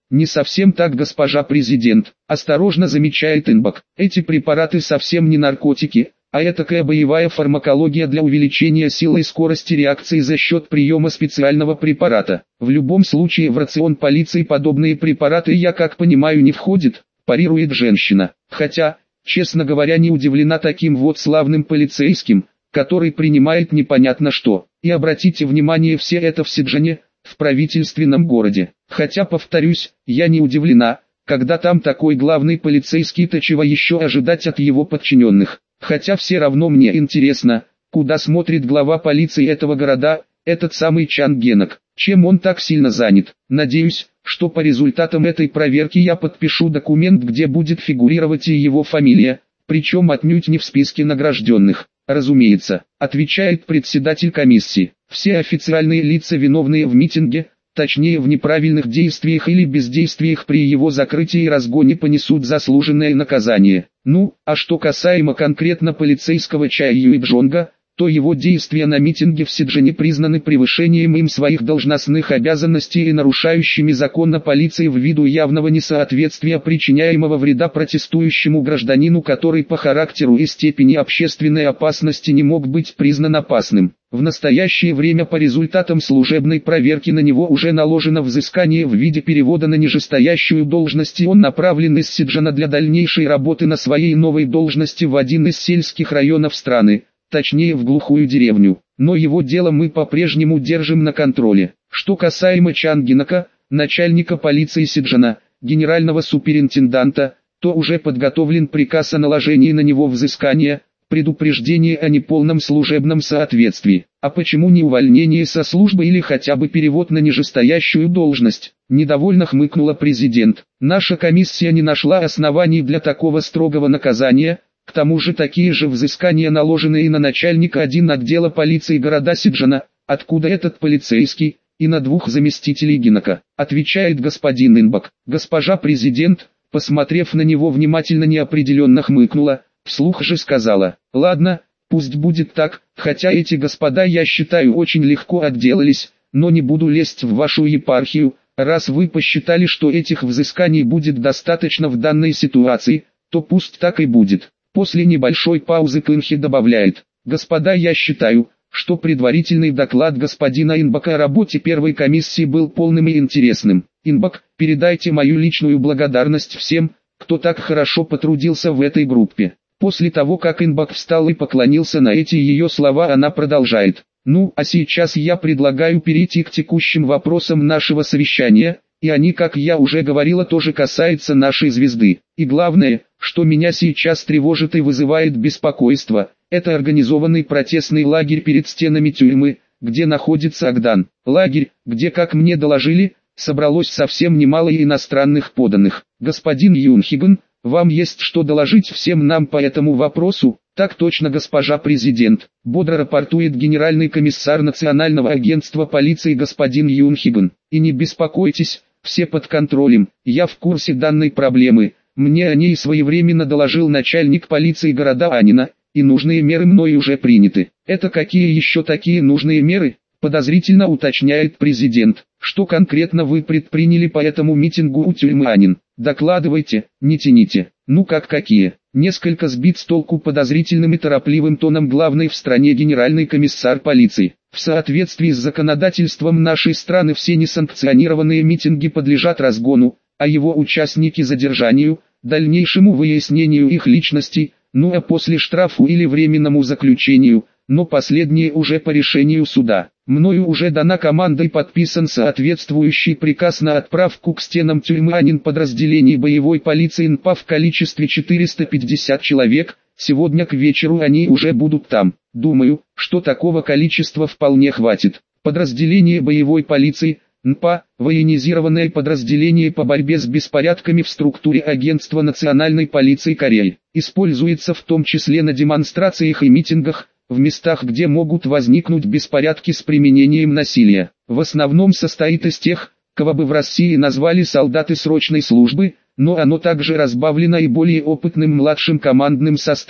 Не совсем так, госпожа президент, осторожно замечает Инбок. Эти препараты совсем не наркотики, а этакая боевая фармакология для увеличения силы и скорости реакции за счет приема специального препарата. В любом случае в рацион полиции подобные препараты, я как понимаю, не входят, парирует женщина. Хотя, честно говоря, не удивлена таким вот славным полицейским, который принимает непонятно что. И обратите внимание, все это в Сиджане, в правительственном городе. Хотя, повторюсь, я не удивлена, когда там такой главный полицейский-то, чего еще ожидать от его подчиненных. Хотя все равно мне интересно, куда смотрит глава полиции этого города, этот самый Чан Генок. Чем он так сильно занят? Надеюсь, что по результатам этой проверки я подпишу документ, где будет фигурировать и его фамилия, причем отнюдь не в списке награжденных. Разумеется, отвечает председатель комиссии. Все официальные лица, виновные в митинге, точнее в неправильных действиях или бездействиях при его закрытии и разгоне, понесут заслуженное наказание. Ну, а что касаемо конкретно полицейского Чая Юйбжонга, то его действия на митинге в Сиджане признаны превышением им своих должностных обязанностей и нарушающими закон о полиции ввиду явного несоответствия причиняемого вреда протестующему гражданину, который по характеру и степени общественной опасности не мог быть признан опасным. В настоящее время по результатам служебной проверки на него уже наложено взыскание в виде перевода на нижестоящую должность, и он направлен из Сиджана для дальнейшей работы на своей новой должности в один из сельских районов страны, точнее в глухую деревню. Но его дело мы по-прежнему держим на контроле. Что касаемо Чан Генока, начальника полиции Сиджана, генерального суперинтенданта, то уже подготовлен приказ о наложении на него взыскания, предупреждение о неполном служебном соответствии. А почему не увольнение со службы или хотя бы перевод на нижестоящую должность? Недовольно хмыкнула президент. Наша комиссия не нашла оснований для такого строгого наказания. К тому же такие же взыскания наложены и на начальника один отдела полиции города Сиджана, откуда этот полицейский, и на двух заместителей Генока, отвечает господин Инбок. Госпожа президент, посмотрев на него внимательно, неопределенно хмыкнула, вслух же сказала: ладно, пусть будет так, хотя эти господа, я считаю, очень легко отделались, но не буду лезть в вашу епархию. Раз вы посчитали, что этих взысканий будет достаточно в данной ситуации, то пусть так и будет. После небольшой паузы Кынхи добавляет: господа, я считаю, что предварительный доклад господина Инбока о работе первой комиссии был полным и интересным. Инбок, передайте мою личную благодарность всем, кто так хорошо потрудился в этой группе. После того, как Инбок встал и поклонился, на эти ее слова она продолжает: ну, а сейчас я предлагаю перейти к текущим вопросам нашего совещания, и они, как я уже говорила, тоже касаются нашей звезды. И главное, что меня сейчас тревожит и вызывает беспокойство, это организованный протестный лагерь перед стенами тюрьмы, где находится Агдан. Лагерь, где, как мне доложили, собралось совсем немало иностранных подданных. Господин Юнхиган, вам есть что доложить всем нам по этому вопросу? Так точно, госпожа президент, бодро рапортует генеральный комиссар Национального агентства полиции господин Юнхиган. И не беспокойтесь, все под контролем, я в курсе данной проблемы, мне о ней своевременно доложил начальник полиции города Анина, и нужные меры мной уже приняты. Это какие еще такие нужные меры? Подозрительно уточняет президент. Что конкретно вы предприняли по этому митингу у тюрьмы Анин? Докладывайте, не тяните. Ну как какие? Несколько сбит с толку подозрительным и торопливым тоном главный в стране генеральный комиссар полиции. В соответствии с законодательством нашей страны все несанкционированные митинги подлежат разгону, а его участники задержанию, дальнейшему выяснению их личностей, ну а после штрафу или временному заключению, но последнее уже по решению суда. Мною уже дана команда и подписан соответствующий приказ на отправку к стенам тюрьмы Анин подразделений боевой полиции эн пэ а в количестве четыреста пятьдесят человек. Сегодня к вечеру они уже будут там. Думаю, что такого количества вполне хватит. Подразделение боевой полиции, эн пэ а, военизированное подразделение по борьбе с беспорядками в структуре Агентства национальной полиции Кореи, используется в том числе на демонстрациях и митингах, в местах, где могут возникнуть беспорядки с применением насилия. В основном состоит из тех, кого бы в России назвали солдаты срочной службы, но оно также разбавлено и более опытным младшим командным составом.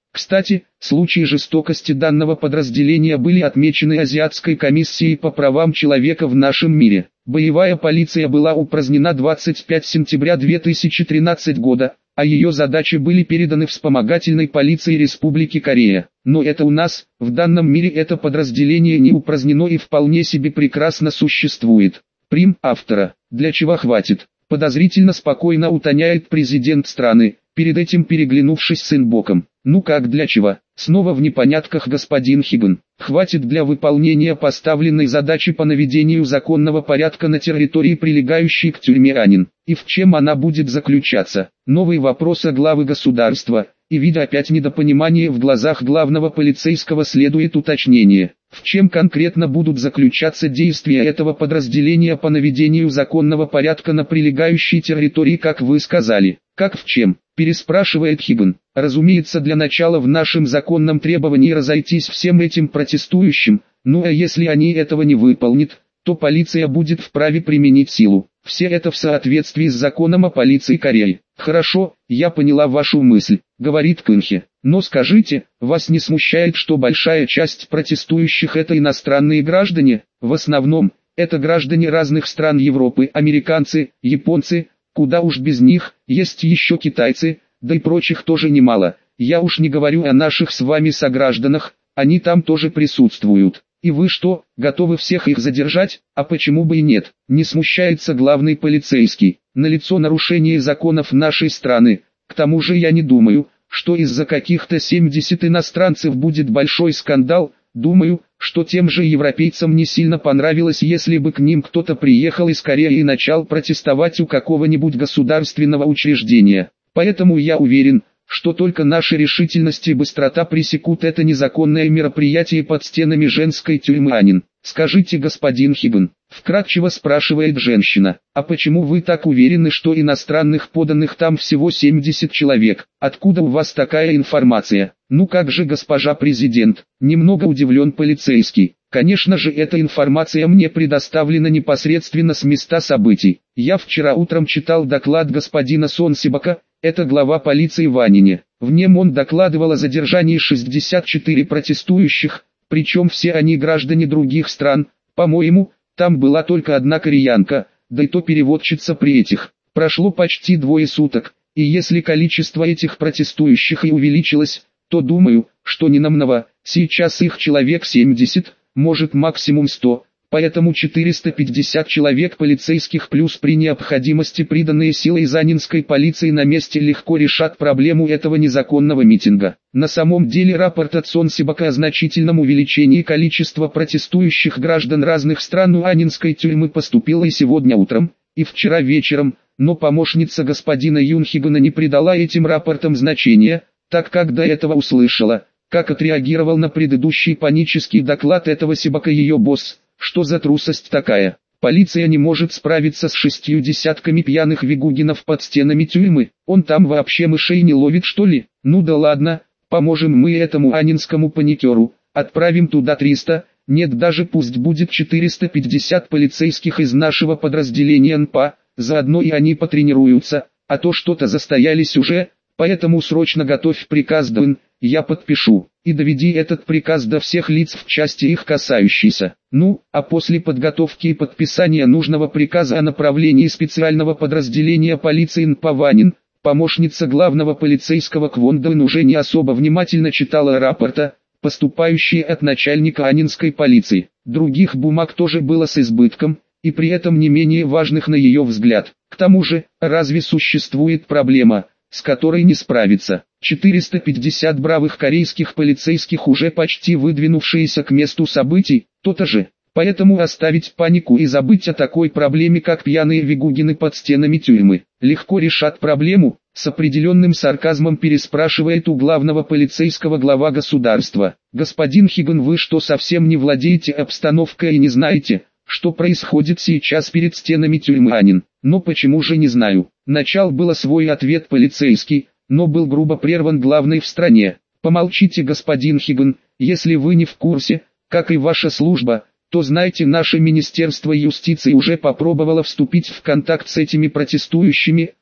Кстати, случаи жестокости данного подразделения были отмечены Азиатской комиссией по правам человека в нашем мире. Боевая полиция была упразднена двадцать пятого сентября две тысячи тринадцатого года, а ее задачи были переданы вспомогательной полиции Республики Корея. Но это у нас, в данном мире это подразделение не упразднено и вполне себе прекрасно существует. Прим. Автора. Для чего хватит? Подозрительно спокойно утоняет президент страны, перед этим переглянувшись с инбоком. Ну как для чего? Снова в непонятках господин Хиган. Хватит для выполнения поставленной задачи по наведению законного порядка на территории, прилегающей к тюрьме Анин. И в чем она будет заключаться? Новый вопрос о главы государства. И видя опять недопонимание в глазах главного полицейского, следует уточнение. В чем конкретно будут заключаться действия этого подразделения по наведению законного порядка на прилегающей территории, как вы сказали? Как в чем? Переспрашивает Хиган. Разумеется, для начала в нашем законном требовании разойтись всем этим протестующим, ну а если они этого не выполнят, то полиция будет вправе применить силу. Все это в соответствии с законом о полиции Кореи. Хорошо, я поняла вашу мысль, говорит Кынхе. Но скажите, вас не смущает, что большая часть протестующих это иностранные граждане? В основном, это граждане разных стран Европы, американцы, японцы, куда уж без них, есть еще китайцы, да и прочих тоже немало. Я уж не говорю о наших с вами согражданах, они там тоже присутствуют. И вы что, готовы всех их задержать? А почему бы и нет? Не смущается главный полицейский. Налицо нарушение законов нашей страны. К тому же я не думаю, что из-за каких-то семидесяти иностранцев будет большой скандал. Думаю, что тем же европейцам не сильно понравилось, если бы к ним кто-то приехал из Кореи и начал протестовать у какого-нибудь государственного учреждения. Поэтому я уверен, что только наша решительность и быстрота пресекут это незаконное мероприятие под стенами женской тюрьмы Анин. Скажите, господин Хиган, вкратчиво спрашивает женщина, а почему вы так уверены, что иностранных поданных там всего семьдесят человек? Откуда у вас такая информация? Ну как же, госпожа президент? Немного удивлен полицейский. Конечно же, эта информация мне предоставлена непосредственно с места событий. Я вчера утром читал доклад господина Сонсибака, это глава полиции в Анине. В нем он докладывал о задержании шестидесяти четырёх протестующих, причем все они граждане других стран. По-моему, там была только одна кореянка, да и то переводчица при этих. Прошло почти двое суток, и если количество этих протестующих и увеличилось, то думаю, что не намного. Сейчас их человек семьдесят, может максимум сто. Поэтому четыреста пятьдесят человек полицейских плюс при необходимости приданные силы из анинской полиции на месте легко решат проблему этого незаконного митинга. На самом деле рапорт от Сонсибака о значительном увеличении количества протестующих граждан разных стран у анинской тюрьмы поступило и сегодня утром, и вчера вечером, но помощница господина Юнхигана не придала этим рапортам значения, так как до этого услышала, как отреагировал на предыдущий панический доклад этого Сибака ее босс. Что за трусость такая? Полиция не может справиться с шестью десятками пьяных вигугинов под стенами тюрьмы. Он там вообще мышей не ловит, что ли? Ну да ладно, поможем мы этому анинскому паникеру, отправим туда триста, нет, даже пусть будет четыреста пятьдесят полицейских из нашего подразделения эн пэ а, заодно и они потренируются, а то что-то застоялись уже, поэтому срочно готовь приказ ДН, я подпишу. И доведи этот приказ до всех лиц в части их касающейся. Ну, а после подготовки и подписания нужного приказа о направлении специального подразделения полиции эн пэ а в Анин, помощница главного полицейского Квон Дэн уже не особо внимательно читала рапорта, поступающие от начальника анинской полиции. Других бумаг тоже было с избытком, и при этом не менее важных на ее взгляд. К тому же, разве существует проблема, с которой не справиться? четыреста пятьдесят бравых корейских полицейских, уже почти выдвинувшиеся к месту событий, то-то же. Поэтому оставить панику и забыть о такой проблеме, как пьяные вигугины под стенами тюрьмы. Легко решат проблему, с определенным сарказмом переспрашивает у главного полицейского глава государства. Господин Хиган, вы что, совсем не владеете обстановкой и не знаете, что происходит сейчас перед стенами тюрьмы Анин? Но почему же не знаю? Начал было свой ответ полицейский, но был грубо прерван главной в стране. Помолчите, господин Хиган, если вы не в курсе, как и ваша служба, то знайте, наше Министерство юстиции уже попробовало вступить в контакт с этими протестующими,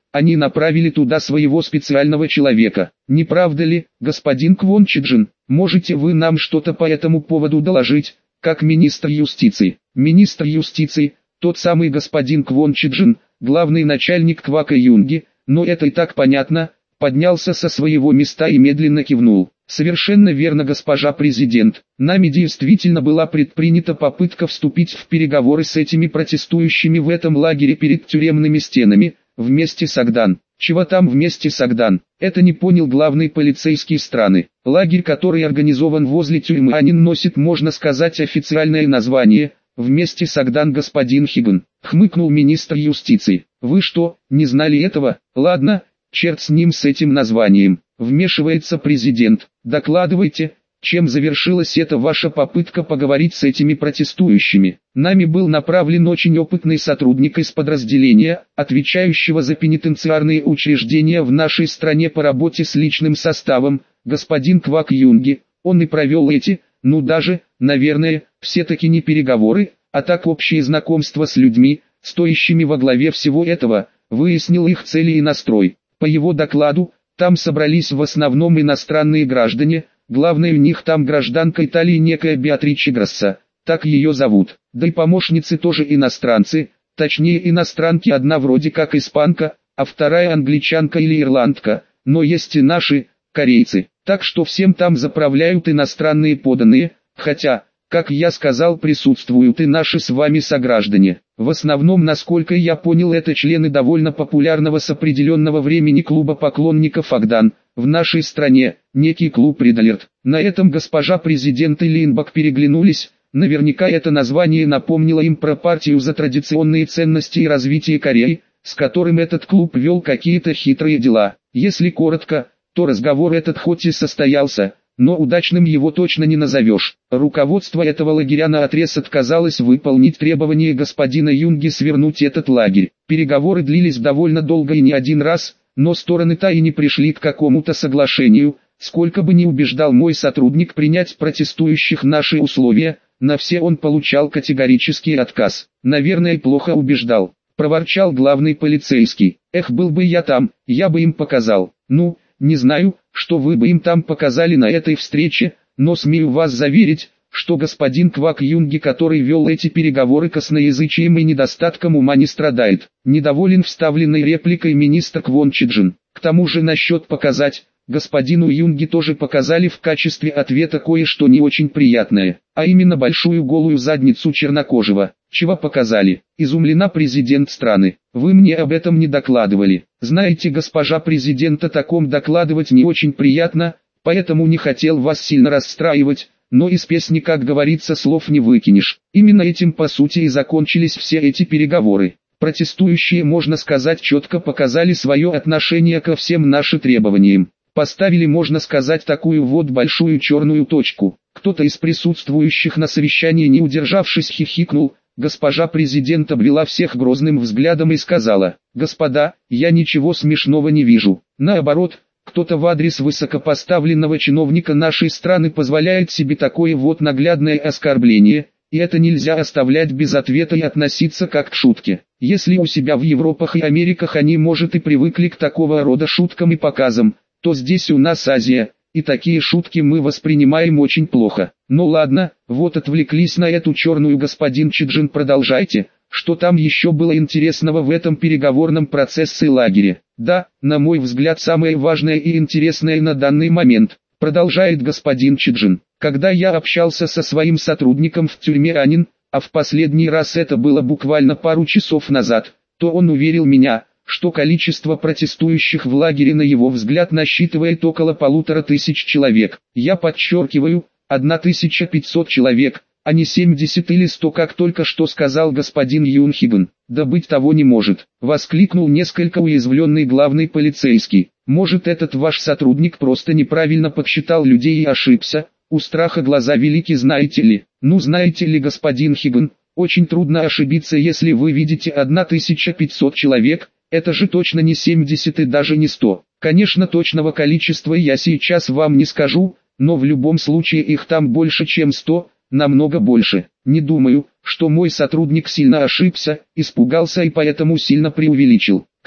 они направили туда своего специального человека. Не правда ли, господин Квон Чиджин? Можете вы нам что-то по этому поводу доложить, как министр юстиции? Министр юстиции, тот самый господин Квон Чиджин, главный начальник Квака Юнги, но это и так понятно, поднялся со своего места и медленно кивнул. Совершенно верно, госпожа президент. Нами действительно была предпринята попытка вступить в переговоры с этими протестующими в этом лагере перед тюремными стенами, вместе с Агдан. Чего там вместе с Агдан? Это не понял главный полицейский страны. Лагерь, который организован возле тюрьмы Анин, носит, можно сказать, официальное название «Вместе с Агдан, господин Хиган», хмыкнул министр юстиции. Вы что, не знали этого? Ладно, черт с ним, с этим названием. Вмешивается президент. Докладывайте, чем завершилась эта ваша попытка поговорить с этими протестующими. Нами был направлен очень опытный сотрудник из подразделения, отвечающего за пенитенциарные учреждения в нашей стране по работе с личным составом, господин Квак Юнги. Он и провел эти, ну даже, наверное, все-таки не переговоры, а так общее знакомство с людьми, стоящими во главе всего этого, выяснил их цели и настрой. По его докладу, там собрались в основном иностранные граждане, главной у них там гражданка Италии некая Беатриче Грасса, так ее зовут, да и помощницы тоже иностранцы, точнее иностранки, одна вроде как испанка, а вторая англичанка или ирландка, но есть и наши, корейцы, так что всем там заправляют иностранные подданные, хотя, как я сказал, присутствуют и наши с вами сограждане. В основном, насколько я понял, это члены довольно популярного с определенного времени клуба поклонников Агдан, в нашей стране, некий клуб Ридалерт. На этом госпожа президент и Линбак переглянулись, наверняка это название напомнило им про партию за традиционные ценности и развитие Кореи, с которым этот клуб вел какие-то хитрые дела. Если коротко, то разговор этот хоть и состоялся, но удачным его точно не назовешь. Руководство этого лагеря наотрез отказалось выполнить требования господина Юнги свернуть этот лагерь. Переговоры длились довольно долго и не один раз, но стороны-то и не пришли к какому-то соглашению. Сколько бы ни убеждал мой сотрудник принять протестующих наши условия, на все он получал категорический отказ. Наверное, плохо убеждал, проворчал главный полицейский. Эх, был бы я там, я бы им показал. Ну, не знаю, что вы бы им там показали на этой встрече, но смею вас заверить, что господин Квак Юнги, который вел эти переговоры, косноязычием и недостатком ума не страдает. Недоволен вставленной репликой министр Квон Чиджин. К тому же насчет показать, господину Юнги тоже показали в качестве ответа кое-что не очень приятное, а именно большую голую задницу чернокожего. Чего показали? Изумлена президент страны. Вы мне об этом не докладывали. Знаете, госпожа президент, о таком докладывать не очень приятно, поэтому не хотел вас сильно расстраивать, но из песни, как говорится, слов не выкинешь. Именно этим по сути и закончились все эти переговоры. Протестующие, можно сказать, четко показали свое отношение ко всем нашим требованиям. Поставили, можно сказать, такую вот большую черную точку. Кто-то из присутствующих на совещании, не удержавшись, хихикнул. Госпожа президент обвела всех грозным взглядом и сказала: «Господа, я ничего смешного не вижу. Наоборот, кто-то в адрес высокопоставленного чиновника нашей страны позволяет себе такое вот наглядное оскорбление, и это нельзя оставлять без ответа и относиться как к шутке. Если у себя в Европах и Америках они, может, и привыкли к такого рода шуткам и показам, то здесь у нас Азия, и такие шутки мы воспринимаем очень плохо. Ну ладно, вот отвлеклись на эту черную, господин Чиджин, продолжайте, что там еще было интересного в этом переговорном процессе лагеря?» «Да, на мой взгляд, самое важное и интересное на данный момент», продолжает господин Чиджин. «Когда я общался со своим сотрудником в тюрьме Анин, а в последний раз это было буквально пару часов назад, то он уверил меня, что количество протестующих в лагере, на его взгляд, насчитывает около полутора тысяч человек. Я подчеркиваю, тысяча пятьсот человек, а не семьдесят или сто, как только что сказал господин Юнхиган. Да быть того не может», воскликнул несколько уязвленный главный полицейский. «Может, этот ваш сотрудник просто неправильно подсчитал людей и ошибся? У страха глаза велики, знаете ли». «Ну, знаете ли, господин Хиган, очень трудно ошибиться, если вы видите тысячу пятьсот человек. Это же точно не семьдесят и даже не сто. Конечно, точного количества я сейчас вам не скажу, но в любом случае их там больше, чем сто, намного больше. Не думаю, что мой сотрудник сильно ошибся, испугался и поэтому сильно преувеличил.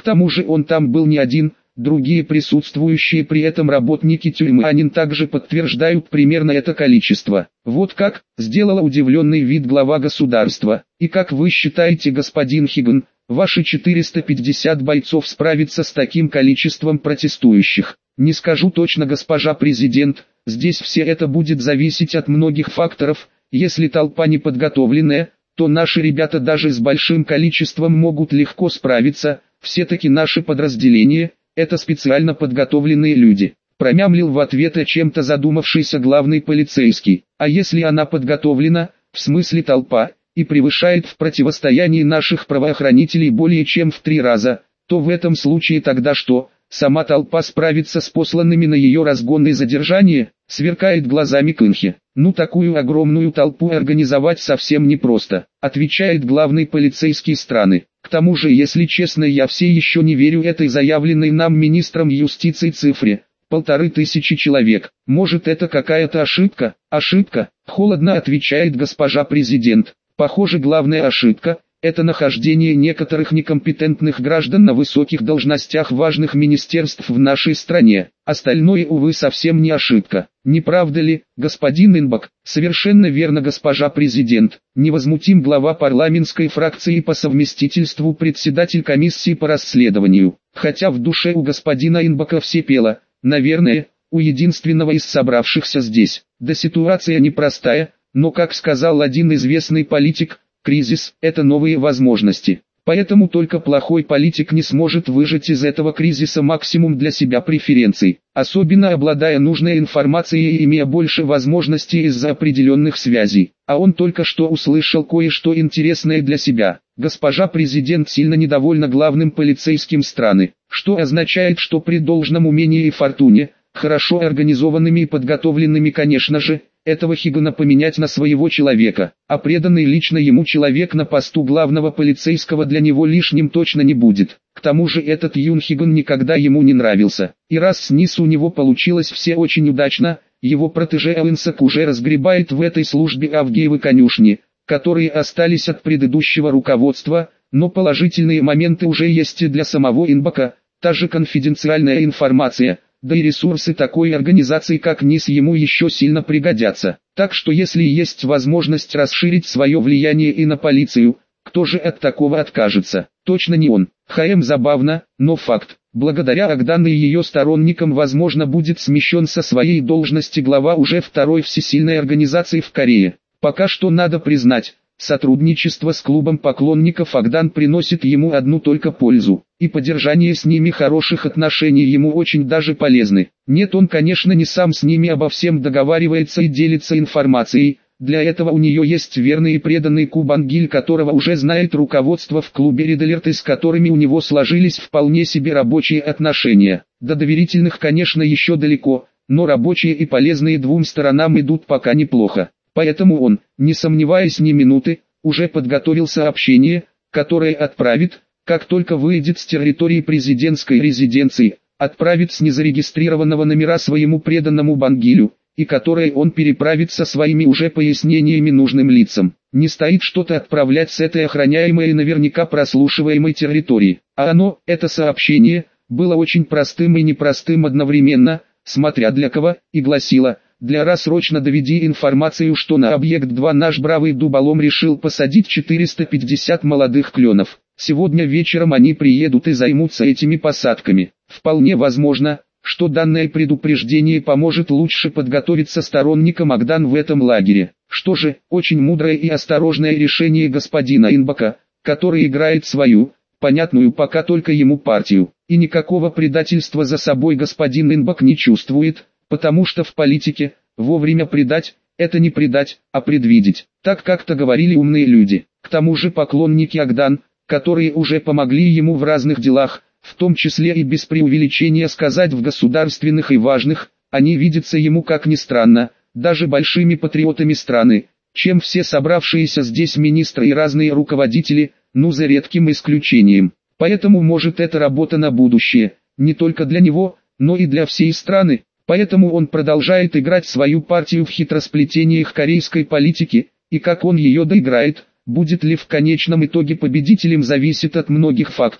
К тому же он там был не один, другие присутствующие при этом работники тюрьмы Анин также подтверждают примерно это количество. Вот как, сделала удивленный вид глава государства. И как вы считаете, господин Хиган, ваши четыреста пятьдесят бойцов справятся с таким количеством протестующих? Не скажу точно, госпожа президент, здесь все это будет зависеть от многих факторов. Если толпа неподготовленная, то наши ребята даже с большим количеством могут легко справиться. Все-таки наши подразделения – это специально подготовленные люди. Промямлил в ответ о чем-то задумавшийся главный полицейский. А если она подготовлена, в смысле толпа, и превышает в противостоянии наших правоохранителей более чем в три раза, то в этом случае тогда что? Сама толпа справится с посланными на ее разгон и задержание, сверкает глазами Кынхи. Ну такую огромную толпу организовать совсем непросто, отвечает главный полицейский страны. К тому же, если честно, я все еще не верю этой заявленной нам министром юстиции цифре. Полторы тысячи человек. Может, это какая-то ошибка? Ошибка, холодно отвечает госпожа президент. Похоже, главная ошибка – это нахождение некоторых некомпетентных граждан на высоких должностях важных министерств в нашей стране. Остальное, увы, совсем не ошибка. Не правда ли, господин Инбак? Совершенно верно, госпожа президент. Невозмутим глава парламентской фракции по совместительству председатель комиссии по расследованию. Хотя в душе у господина Инбака все пело, наверное, у единственного из собравшихся здесь. Да ситуация непростая, но, как сказал один известный политик, кризис – это новые возможности. Поэтому только плохой политик не сможет выжать из этого кризиса максимум для себя преференций, особенно обладая нужной информацией и имея больше возможностей из-за определенных связей. А он только что услышал кое-что интересное для себя. Госпожа президент сильно недовольна главным полицейским страны, что означает, что при должном умении и фортуне, хорошо организованными и подготовленными, конечно же, этого Хигана поменять на своего человека, а преданный лично ему человек на посту главного полицейского для него лишним точно не будет. К тому же этот Юн Хиган никогда ему не нравился, и раз снизу у него получилось все очень удачно, его протеже Элэнсак уже разгребает в этой службе Авгиевы конюшни, которые остались от предыдущего руководства, но положительные моменты уже есть и для самого Инбака, та же конфиденциальная информация, да и ресурсы такой организации как НИС ему еще сильно пригодятся. Так что если есть возможность расширить свое влияние и на полицию, кто же от такого откажется? Точно не он. ХМ забавно, но факт. Благодаря Агдан и ее сторонникам возможно будет смещен со своей должности глава уже второй всесильной организации в Корее. Пока что надо признать, сотрудничество с клубом поклонников Агдан приносит ему одну только пользу, и поддержание с ними хороших отношений ему очень даже полезны. Нет, он, конечно, не сам с ними обо всем договаривается и делится информацией, для этого у нее есть верный и преданный Кубангиль, которого уже знает руководство в клубе Редалерты, с которыми у него сложились вполне себе рабочие отношения. До доверительных, конечно, еще далеко, но рабочие и полезные двум сторонам идут пока неплохо. Поэтому он, не сомневаясь ни минуты, уже подготовил сообщение, которое отправит, как только выйдет с территории президентской резиденции, отправит с незарегистрированного номера своему преданному Бангилю, и которое он переправит со своими уже пояснениями нужным лицам. Не стоит что-то отправлять с этой охраняемой и наверняка прослушиваемой территории. А оно, это сообщение, было очень простым и непростым одновременно, смотря для кого, и гласило: «Для раз срочно доведи информацию, что на объект два наш бравый дуболом решил посадить четыреста пятьдесят молодых кленов. Сегодня вечером они приедут и займутся этими посадками. Вполне возможно, что данное предупреждение поможет лучше подготовиться сторонникам Агдан в этом лагере». Что же, очень мудрое и осторожное решение господина Инбака, который играет свою, понятную пока только ему партию, и никакого предательства за собой господин Инбак не чувствует. Потому что в политике, вовремя предать, это не предать, а предвидеть. Так как-то говорили умные люди. К тому же поклонники Агдан, которые уже помогли ему в разных делах, в том числе и без преувеличения сказать в государственных и важных, они видятся ему, как ни странно, даже большими патриотами страны, чем все собравшиеся здесь министры и разные руководители, ну за редким исключением. Поэтому может это работа на будущее, не только для него, но и для всей страны. Поэтому он продолжает играть свою партию в хитросплетениях корейской политики, и как он ее доиграет, будет ли в конечном итоге победителем, зависит от многих факторов,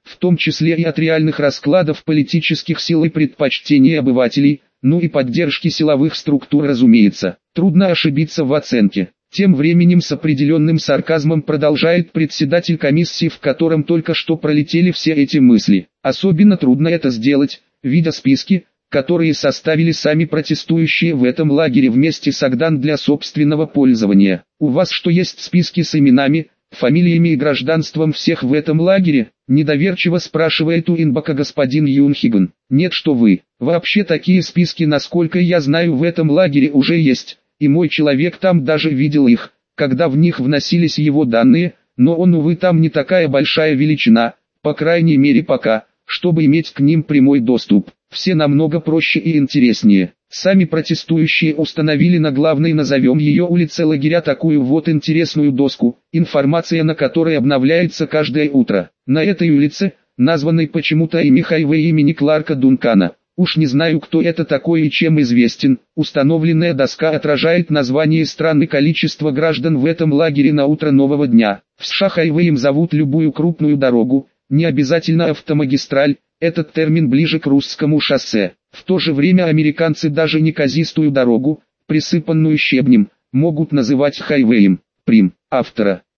в том числе и от реальных раскладов политических сил и предпочтений обывателей, ну и поддержки силовых структур, разумеется. Трудно ошибиться в оценке. Тем временем с определенным сарказмом продолжает председатель комиссии, в котором только что пролетели все эти мысли. Особенно трудно это сделать, видя списки, которые составили сами протестующие в этом лагере вместе с Агдан для собственного пользования. У вас что, есть списки с именами, фамилиями и гражданством всех в этом лагере? Недоверчиво спрашивает у Инбака господин Юнхиген. Нет, что вы. Вообще такие списки, насколько я знаю, в этом лагере уже есть, и мой человек там даже видел их, когда в них вносились его данные, но он, увы, там не такая большая величина, по крайней мере пока, чтобы иметь к ним прямой доступ. Все намного проще и интереснее. Сами протестующие установили на главной, назовем ее, улице лагеря такую вот интересную доску, информация на которой обновляется каждое утро. На этой улице, названной почему-то и Хайвей имени Кларка Дункана, уж не знаю, кто это такой и чем известен, установленная доска отражает название стран и количество граждан в этом лагере на утро нового дня. В США хайвеем зовут любую крупную дорогу, не обязательно автомагистраль, этот термин ближе к русскому шоссе. В то же время американцы даже неказистую дорогу, присыпанную щебнем, могут называть хайвеем. Прим. Автора.